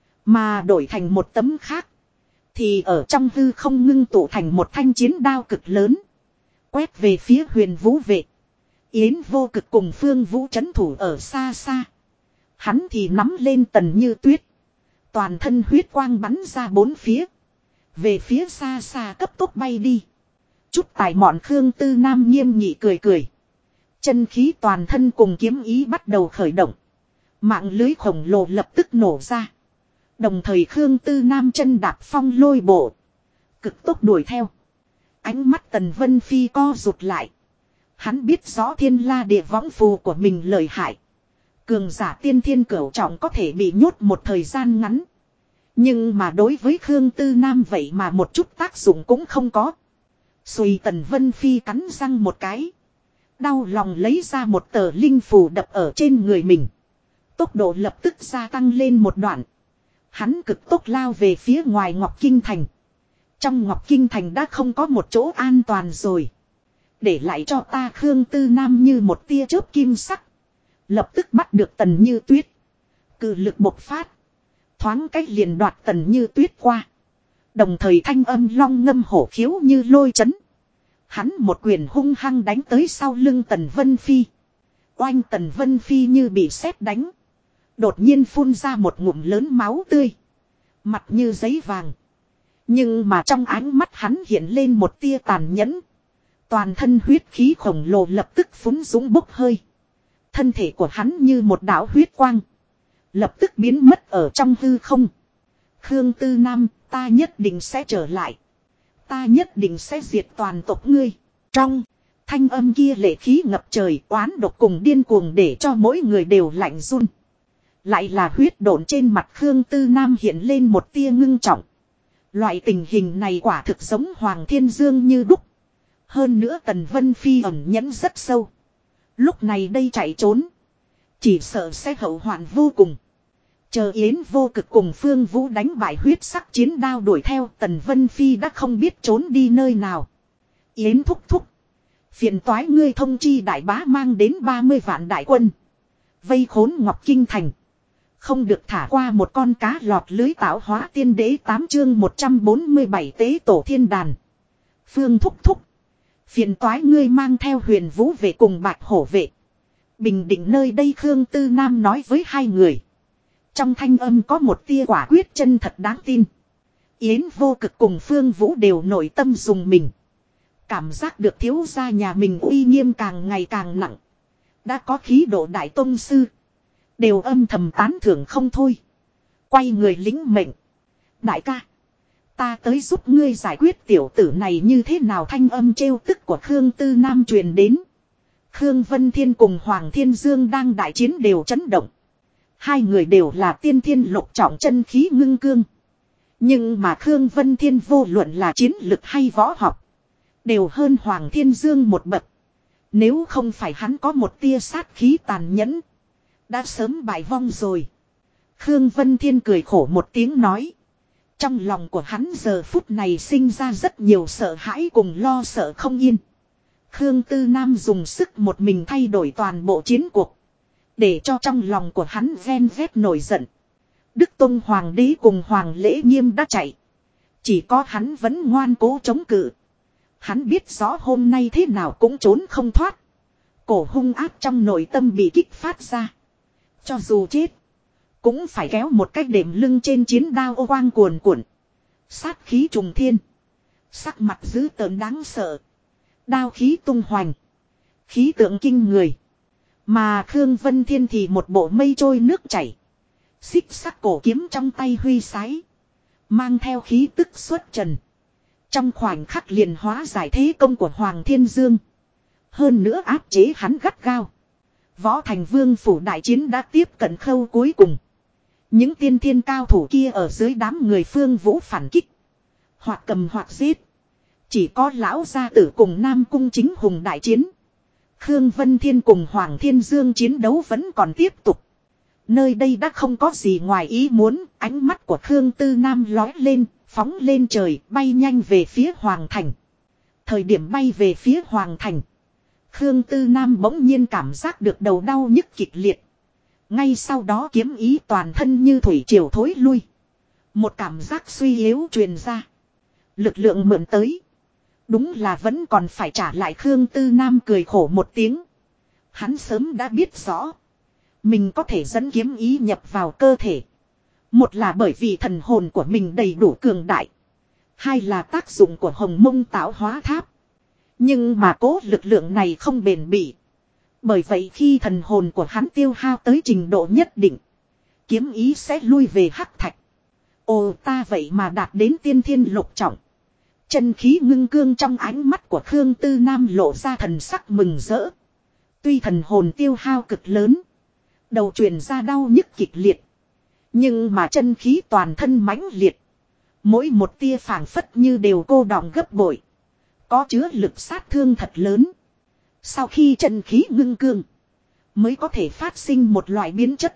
[SPEAKER 1] Mà đổi thành một tấm khác. Thì ở trong hư không ngưng tụ thành một thanh chiến đao cực lớn. Quét về phía Huyền Vũ vệ. Yến Vô Cực cùng Phương Vũ trấn thủ ở xa xa. Hắn thì nắm lên Tần Như Tuyết. Toàn thân huyết quang bắn ra bốn phía. Về phía xa xa cấp tốc bay đi. Chút tài mọn. Khương Tư Nam nghiêm nghị cười cười. Chân khí toàn thân cùng kiếm ý bắt đầu khởi động. Mạng lưới khổng lồ lập tức nổ ra. Đồng thời Khương Tư Nam chân đạp phong lôi bộ. Cực tốc đuổi theo. Ánh mắt Tần Vân Phi co rụt lại. Hắn biết rõ thiên la địa võng phù của mình lợi hại. Cường giả tiên thiên cửu trọng có thể bị nhốt một thời gian ngắn. Nhưng mà đối với Khương Tư Nam vậy mà một chút tác dụng cũng không có. Xùi, Tần Vân Phi cắn răng một cái. Đau lòng lấy ra một tờ linh phù đập ở trên người mình. Tốc độ lập tức gia tăng lên một đoạn. Hắn cực tốc lao về phía ngoài Ngọc Kinh Thành. Trong Ngọc Kinh Thành đã không có một chỗ an toàn rồi. Để lại cho ta. Khương Tư Nam như một tia chớp kim sắc. Lập tức bắt được Tần Như Tuyết. Cự lực bộc phát. Thoáng cách liền đoạt Tần Như Tuyết qua. Đồng thời thanh âm long ngâm hổ khiếu như lôi chấn. Hắn một quyền hung hăng đánh tới sau lưng Tần Vân Phi. Oanh, Tần Vân Phi như bị sét đánh. Đột nhiên phun ra một ngụm lớn máu tươi. Mặt như giấy vàng. Nhưng mà trong ánh mắt hắn hiện lên một tia tàn nhẫn. Toàn thân huyết khí khổng lồ lập tức phúng dũng bốc hơi. Thân thể của hắn như một đạo huyết quang. Lập tức biến mất ở trong hư không. Khương Tư Nam, ta nhất định sẽ trở lại. Ta nhất định sẽ diệt toàn tộc ngươi. Trong thanh âm kia lệ khí ngập trời, oán độc cùng điên cuồng để cho mỗi người đều lạnh run. Lại là huyết độn. Trên mặt Khương Tư Nam hiện lên một tia ngưng trọng. Loại tình hình này quả thực giống Hoàng Thiên Dương như đúc. Hơn nữa Tần Vân Phi ẩn nhẫn rất sâu. Lúc này đây chạy trốn. Chỉ sợ sẽ hậu hoạn vô cùng. Chờ Yến Vô Cực cùng Phương Vũ đánh bại huyết sắc chiến đao đuổi theo, Tần Vân Phi đã không biết trốn đi nơi nào. Yến thúc thúc. Phiền toái ngươi thông chi đại bá mang đến 30 vạn đại quân. Vây khốn Ngọc Kinh Thành. Không được thả qua một con cá lọt lưới tạo hóa tiên đế 8 chương 147 tế tổ thiên đàn. Phương thúc thúc. Phiền toái ngươi mang theo Huyền Vũ về cùng Bạch Hổ vệ. Bình định nơi đây Khương Tư Nam nói với hai người. Trong thanh âm có một tia quả quyết chân thật đáng tin. Yến Vô Cực cùng Phương Vũ đều nội tâm dùng mình. Cảm giác được thiếu gia nhà mình uy nghiêm càng ngày càng nặng. Đã có khí độ đại tông sư. Đều âm thầm tán thưởng không thôi. Quay người lính mệnh. Đại ca. Ta tới giúp ngươi giải quyết tiểu tử này như thế nào thanh âm trêu tức của Khương Tư Nam truyền đến. Khương Vân Thiên cùng Hoàng Thiên Dương đang đại chiến đều chấn động. Hai người đều là tiên thiên lục trọng chân khí ngưng cương. Nhưng mà Khương Vân Thiên vô luận là chiến lực hay võ học. Đều hơn Hoàng Thiên Dương một bậc. Nếu không phải hắn có một tia sát khí tàn nhẫn. Đã sớm bại vong rồi. Khương Vân Thiên cười khổ một tiếng nói. Trong lòng của hắn giờ phút này sinh ra rất nhiều sợ hãi cùng lo sợ không yên. Khương Tư Nam dùng sức một mình thay đổi toàn bộ chiến cuộc. Để cho trong lòng của hắn ven vét nổi giận. Đức Tông Hoàng đế cùng Hoàng Lễ Nghiêm đã chạy. Chỉ có hắn vẫn ngoan cố chống cự. Hắn biết rõ hôm nay thế nào cũng trốn không thoát. Cổ hung ác trong nội tâm bị kích phát ra. Cho dù chết. Cũng phải kéo một cách đệm lưng trên chiến đao ô quang cuồn cuộn. Sát khí trùng thiên. Sắc mặt dữ tợn đáng sợ. Đao khí tung hoành. Khí tượng kinh người. Mà Khương Vân Thiên thì một bộ mây trôi nước chảy. Xích sắc cổ kiếm trong tay huy sái. Mang theo khí tức xuất trần. Trong khoảnh khắc liền hóa giải thế công của Hoàng Thiên Dương. Hơn nữa áp chế hắn gắt gao. Võ Thành Vương phủ đại chiến đã tiếp cận khâu cuối cùng. Những tiên thiên cao thủ kia ở dưới đám người Phương Vũ phản kích. Hoặc cầm hoặc giết. Chỉ có lão gia tử cùng Nam Cung Chính Hùng đại chiến. Khương Vân Thiên cùng Hoàng Thiên Dương chiến đấu vẫn còn tiếp tục. Nơi đây đã không có gì ngoài ý muốn. Ánh mắt của Khương Tư Nam lói lên, phóng lên trời, bay nhanh về phía Hoàng Thành. Thời điểm bay về phía Hoàng Thành. Khương Tư Nam bỗng nhiên cảm giác được đầu đau nhức kịch liệt. Ngay sau đó kiếm ý toàn thân như thủy triều thối lui. Một cảm giác suy yếu truyền ra. Lực lượng mượn tới. Đúng là vẫn còn phải trả lại. Khương Tư Nam cười khổ một tiếng. Hắn sớm đã biết rõ. Mình có thể dẫn kiếm ý nhập vào cơ thể. Một là bởi vì thần hồn của mình đầy đủ cường đại. Hai là tác dụng của Hồng Mông Tạo Hóa Tháp. Nhưng mà cố lực lượng này không bền bỉ. Bởi vậy khi thần hồn của hắn tiêu hao tới trình độ nhất định. Kiếm ý sẽ lui về hắc thạch. Ồ, ta vậy mà đạt đến tiên thiên lục trọng. Chân khí ngưng cương trong ánh mắt của Khương Tư Nam lộ ra thần sắc mừng rỡ. Tuy thần hồn tiêu hao cực lớn. Đầu truyền ra đau nhức kịch liệt. Nhưng mà chân khí toàn thân mãnh liệt. Mỗi một tia phảng phất như đều cô đọng gấp bội. Có chứa lực sát thương thật lớn. Sau khi chân khí ngưng cương. Mới có thể phát sinh một loại biến chất.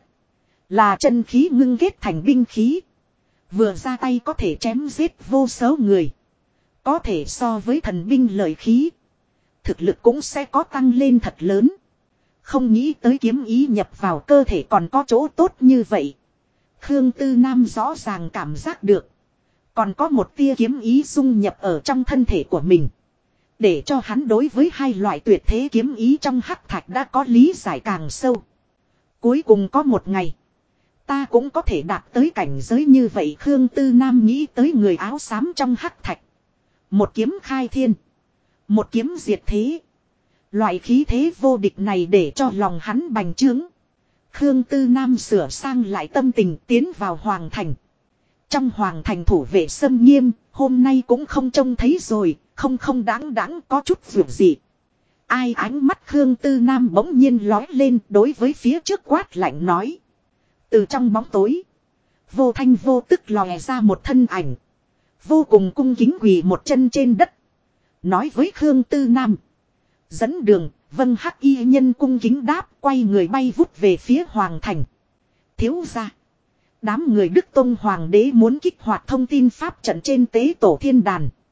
[SPEAKER 1] Là chân khí ngưng kết thành binh khí. Vừa ra tay có thể chém giết vô số người. Có thể so với thần binh lợi khí. Thực lực cũng sẽ có tăng lên thật lớn. Không nghĩ tới kiếm ý nhập vào cơ thể còn có chỗ tốt như vậy. Khương Tư Nam rõ ràng cảm giác được. Còn có một tia kiếm ý dung nhập ở trong thân thể của mình. Để cho hắn đối với hai loại tuyệt thế kiếm ý trong hắc thạch đã có lý giải càng sâu. Cuối cùng có một ngày. Ta cũng có thể đạt tới cảnh giới như vậy. Khương Tư Nam nghĩ tới người áo xám trong hắc thạch. Một kiếm khai thiên. Một kiếm diệt thế. Loại khí thế vô địch này để cho lòng hắn bành trướng. Khương Tư Nam sửa sang lại tâm tình tiến vào Hoàng Thành. Trong Hoàng Thành thủ vệ xâm nghiêm, hôm nay cũng không trông thấy rồi, không đáng có chút việc gì. Ai ánh mắt Khương Tư Nam bỗng nhiên lói lên đối với phía trước quát lạnh nói. Từ trong bóng tối, vô thanh vô tức lòe ra một thân ảnh. Vô cùng cung kính quỳ một chân trên đất. Nói với Khương Tư Nam. Dẫn đường, vân hắc y nhân cung kính đáp quay người bay vút về phía Hoàng Thành. Thiếu gia. Đám người Đức Tông Hoàng đế muốn kích hoạt thông tin pháp trận trên tế tổ thiên đàn.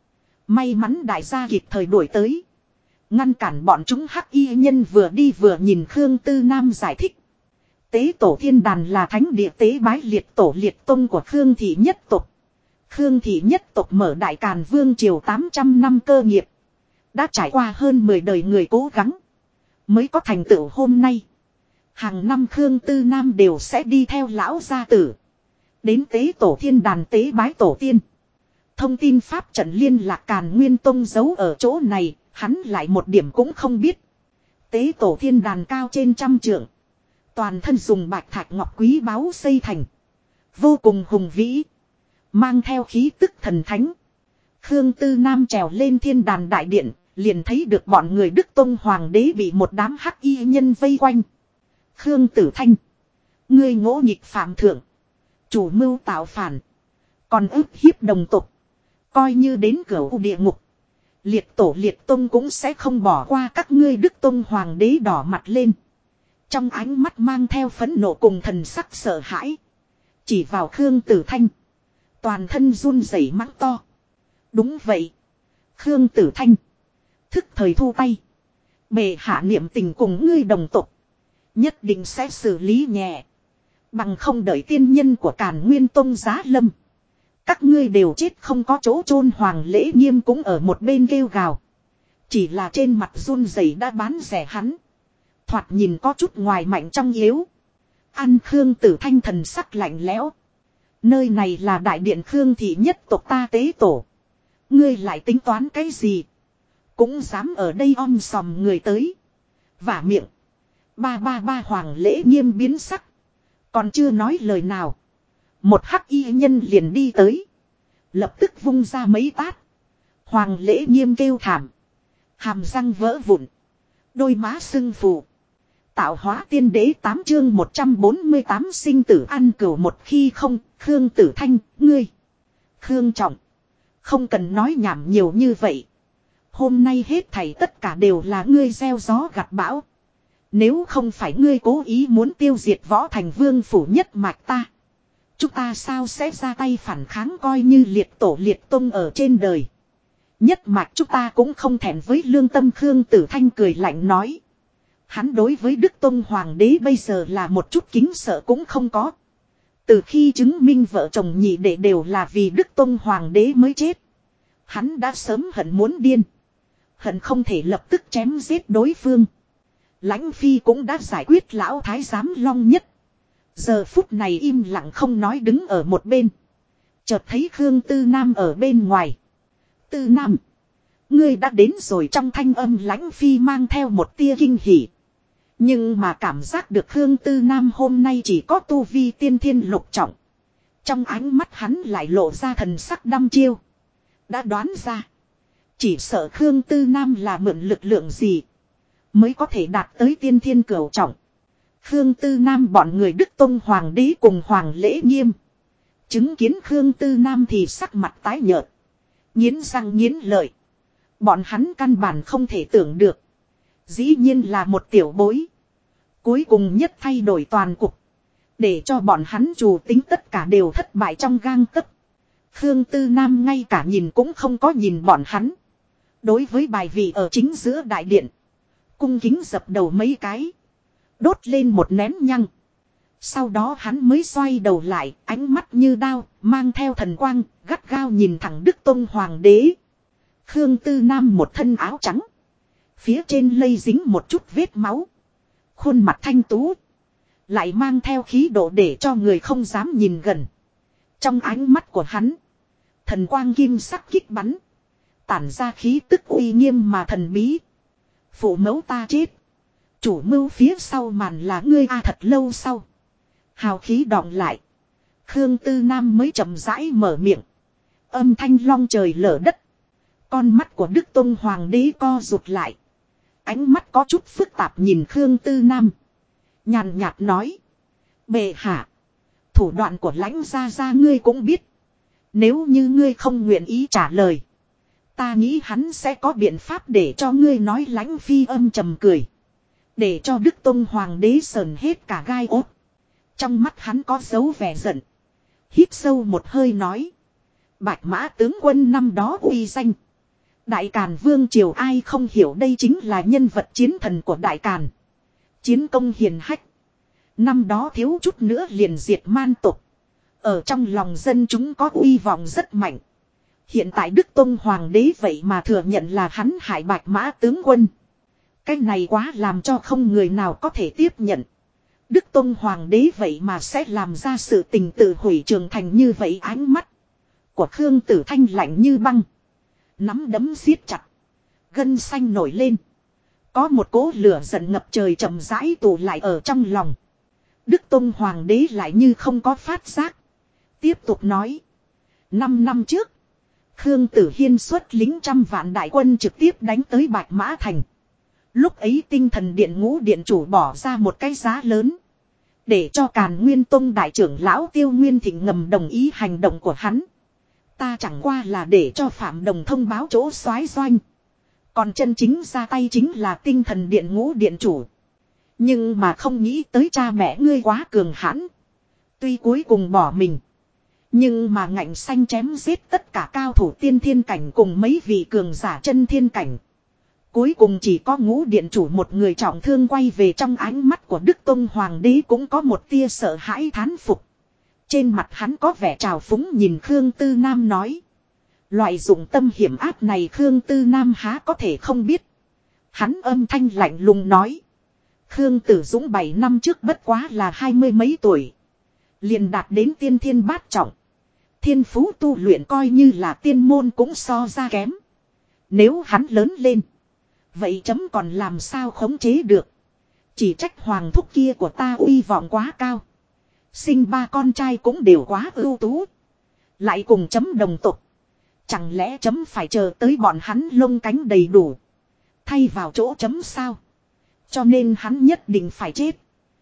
[SPEAKER 1] May mắn đại gia kịp thời đuổi tới. Ngăn cản bọn chúng hắc y nhân vừa đi vừa nhìn Khương Tư Nam giải thích. Tế tổ thiên đàn là thánh địa tế bái liệt tổ liệt tông của Khương thị nhất tộc. Khương thị nhất tộc mở đại càn vương triều 800 năm cơ nghiệp. Đã trải qua hơn 10 đời người cố gắng. Mới có thành tựu hôm nay. Hàng năm Khương Tư Nam đều sẽ đi theo lão gia tử. Đến tế tổ thiên đàn tế bái tổ tiên. Thông tin pháp trận liên lạc Càn Nguyên Tông giấu ở chỗ này, hắn lại một điểm cũng không biết. Tế tổ thiên đàn cao trên 100 trượng. Toàn thân dùng bạch thạch ngọc quý báu xây thành. Vô cùng hùng vĩ. Mang theo khí tức thần thánh. Khương Tư Nam trèo lên thiên đàn đại điện, liền thấy được bọn người Đức Tông Hoàng đế bị một đám hắc y nhân vây quanh. Khương Tử Thanh. Ngươi ngỗ nghịch phạm thượng. Chủ mưu tạo phản. Còn ức hiếp đồng tộc. Coi như đến cửa địa ngục. Liệt tổ liệt tông cũng sẽ không bỏ qua các ngươi Đức Tông Hoàng đế đỏ mặt lên. Trong ánh mắt mang theo phẫn nộ cùng thần sắc sợ hãi. Chỉ vào Khương Tử Thanh. Toàn thân run rẩy mắng to. Đúng vậy. Khương Tử Thanh. Thức thời thu tay. Bề hạ niệm tình cùng ngươi đồng tộc. Nhất định sẽ xử lý nhẹ. Bằng không đợi tiên nhân của Càn Nguyên Tông giá lâm. Các ngươi đều chết không có chỗ chôn. Hoàng Lễ Nghiêm cũng ở một bên kêu gào. Chỉ là trên mặt run rẩy đã bán rẻ hắn. Thoạt nhìn có chút ngoài mạnh trong yếu. Ăn Khương Tử Thanh thần sắc lạnh lẽo. Nơi này là đại điện Khương thị nhất tộc ta tế tổ. Ngươi lại tính toán cái gì? Cũng dám ở đây om sòm người tới. Vả miệng. Ba Hoàng Lễ Nghiêm biến sắc. Còn chưa nói lời nào. Một hắc y nhân liền đi tới. Lập tức vung ra mấy tát. Hoàng Lễ Nghiêm kêu thảm. Hàm răng vỡ vụn. Đôi má sưng phù. Tạo hóa tiên đế 8 chương 148 sinh tử ăn cửu một khi không. Khương Tử Thanh, ngươi. Khương Trọng. Không cần nói nhảm nhiều như vậy. Hôm nay hết thảy tất cả đều là ngươi gieo gió gặt bão. Nếu không phải ngươi cố ý muốn tiêu diệt Võ Thành Vương phủ nhất mạch ta. Chúng ta sao sẽ ra tay phản kháng coi như liệt tổ liệt tông ở trên đời. Nhất mạch chúng ta cũng không thẹn với lương tâm. Khương Tử Thanh cười lạnh nói. Hắn đối với Đức Tông Hoàng đế bây giờ là một chút kính sợ cũng không có. Từ khi chứng minh vợ chồng nhị đệ đều là vì Đức Tông Hoàng đế mới chết. Hắn đã sớm hận muốn điên. Hận không thể lập tức chém giết đối phương. Lãnh Phi cũng đã giải quyết lão thái giám Long Nhất. Giờ phút này im lặng không nói đứng ở một bên. Chợt thấy Khương Tư Nam ở bên ngoài. Tư Nam. Ngươi đã đến rồi. Trong thanh âm Lãnh Phi mang theo một tia kinh hỉ. Nhưng mà cảm giác được Khương Tư Nam hôm nay chỉ có tu vi tiên thiên lục trọng. Trong ánh mắt hắn lại lộ ra thần sắc đăm chiêu. Đã đoán ra. Chỉ sợ Khương Tư Nam là mượn lực lượng gì. Mới có thể đạt tới tiên thiên cửu trọng. Khương Tư Nam bọn người Đức Tông Hoàng đế cùng Hoàng Lễ Nghiêm. Chứng kiến Khương Tư Nam thì sắc mặt tái nhợt. Nghiến răng nghiến lợi. Bọn hắn căn bản không thể tưởng được. Dĩ nhiên là một tiểu bối. Cuối cùng nhất thay đổi toàn cục. Để cho bọn hắn chủ tính tất cả đều thất bại trong gang tấc. Khương Tư Nam ngay cả nhìn cũng không có nhìn bọn hắn. Đối với bài vị ở chính giữa đại điện. Cung kính dập đầu mấy cái. Đốt lên một nén nhăng. Sau đó hắn mới xoay đầu lại, ánh mắt như đao, mang theo thần quang, gắt gao nhìn thẳng Đức Tông Hoàng đế. Khương Tư Nam một thân áo trắng. Phía trên lây dính một chút vết máu. Khuôn mặt thanh tú. Lại mang theo khí độ để cho người không dám nhìn gần. Trong ánh mắt của hắn. Thần quang kim sắc kích bắn. Tản ra khí tức uy nghiêm mà thần bí. Phụ mẫu ta chết. Chủ mưu phía sau màn là ngươi thật lâu sau. Hào khí đọng lại. Khương Tư Nam mới chậm rãi mở miệng. Âm thanh long trời lở đất. Con mắt của Đức Tông Hoàng đế co rụt lại. Ánh mắt có chút phức tạp nhìn Khương Tư Nam. Nhàn nhạt nói. Bệ hạ. Thủ đoạn của Lãnh gia ngươi cũng biết. Nếu như ngươi không nguyện ý trả lời. Ta nghĩ hắn sẽ có biện pháp để cho ngươi nói. Lãnh Phi âm trầm cười. Để cho Đức Tông Hoàng đế sờn hết cả gai ốt. Trong mắt hắn có dấu vẻ giận. Hít sâu một hơi nói. Bạch Mã tướng quân năm đó uy danh. Đại Càn Vương Triều ai không hiểu đây chính là nhân vật chiến thần của Đại Càn. Chiến công hiền hách. Năm đó thiếu chút nữa liền diệt man tộc. Ở trong lòng dân chúng có uy vọng rất mạnh. Hiện tại Đức Tông Hoàng đế vậy mà thừa nhận là hắn hại Bạch Mã tướng quân. Cái này quá làm cho không người nào có thể tiếp nhận. Đức Tông Hoàng đế vậy mà sẽ làm ra sự tình tự hủy Trường Thành như vậy. Ánh mắt của Khương Tử Thanh lạnh như băng. Nắm đấm siết chặt. Gân xanh nổi lên. Có một cỗ lửa giận ngập trời chậm rãi tụ lại ở trong lòng. Đức Tông Hoàng đế lại như không có phát giác. Tiếp tục nói. 5 năm trước. Khương Tử Hiên xuất lính 100 vạn đại quân trực tiếp đánh tới Bạch Mã Thành. Lúc ấy Tinh Thần Điện Ngũ Điện chủ bỏ ra một cái giá lớn. Để cho Càn Nguyên Tông đại trưởng lão Tiêu Nguyên Thịnh ngầm đồng ý hành động của hắn. Ta chẳng qua là để cho Phạm Đồng thông báo chỗ soái doanh. Còn chân chính ra tay chính là Tinh Thần Điện Ngũ Điện chủ. Nhưng mà không nghĩ tới cha mẹ ngươi quá cường hãn. Tuy cuối cùng bỏ mình. Nhưng mà ngạnh xanh chém giết tất cả cao thủ tiên thiên cảnh cùng mấy vị cường giả chân thiên cảnh. Cuối cùng chỉ có Ngũ Điện chủ một người trọng thương quay về. Trong ánh mắt của Đức Tông Hoàng đế cũng có một tia sợ hãi thán phục. Trên mặt hắn có vẻ trào phúng nhìn Khương Tư Nam nói. Loại dụng tâm hiểm ác này Khương Tư Nam há có thể không biết. Hắn âm thanh lạnh lùng nói. Khương Tử Dũng 7 năm trước bất quá là 20 mấy tuổi. Liền đạt đến tiên thiên bát trọng. Thiên phú tu luyện coi như là tiên môn cũng so ra kém. Nếu hắn lớn lên. Vậy chấm còn làm sao khống chế được. Chỉ trách hoàng thúc kia của ta uy vọng quá cao. Sinh 3 con trai cũng đều quá ưu tú. Lại cùng chấm đồng tục. Chẳng lẽ chấm phải chờ tới bọn hắn lông cánh đầy đủ. Thay vào chỗ chấm sao. Cho nên hắn nhất định phải chết.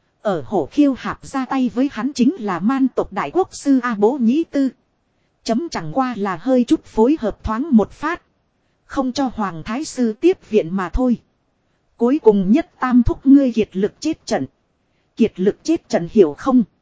[SPEAKER 1] Ở Hổ Khiêu Hạp ra tay với hắn chính là man tộc đại quốc sư A Bố Nhĩ Tư. Chấm chẳng qua là hơi chút phối hợp thoáng một phát. Không cho Hoàng Thái Sư tiếp viện mà thôi. Cuối cùng nhất tam thúc ngươi kiệt lực chết trận. Kiệt lực chết trận hiểu không?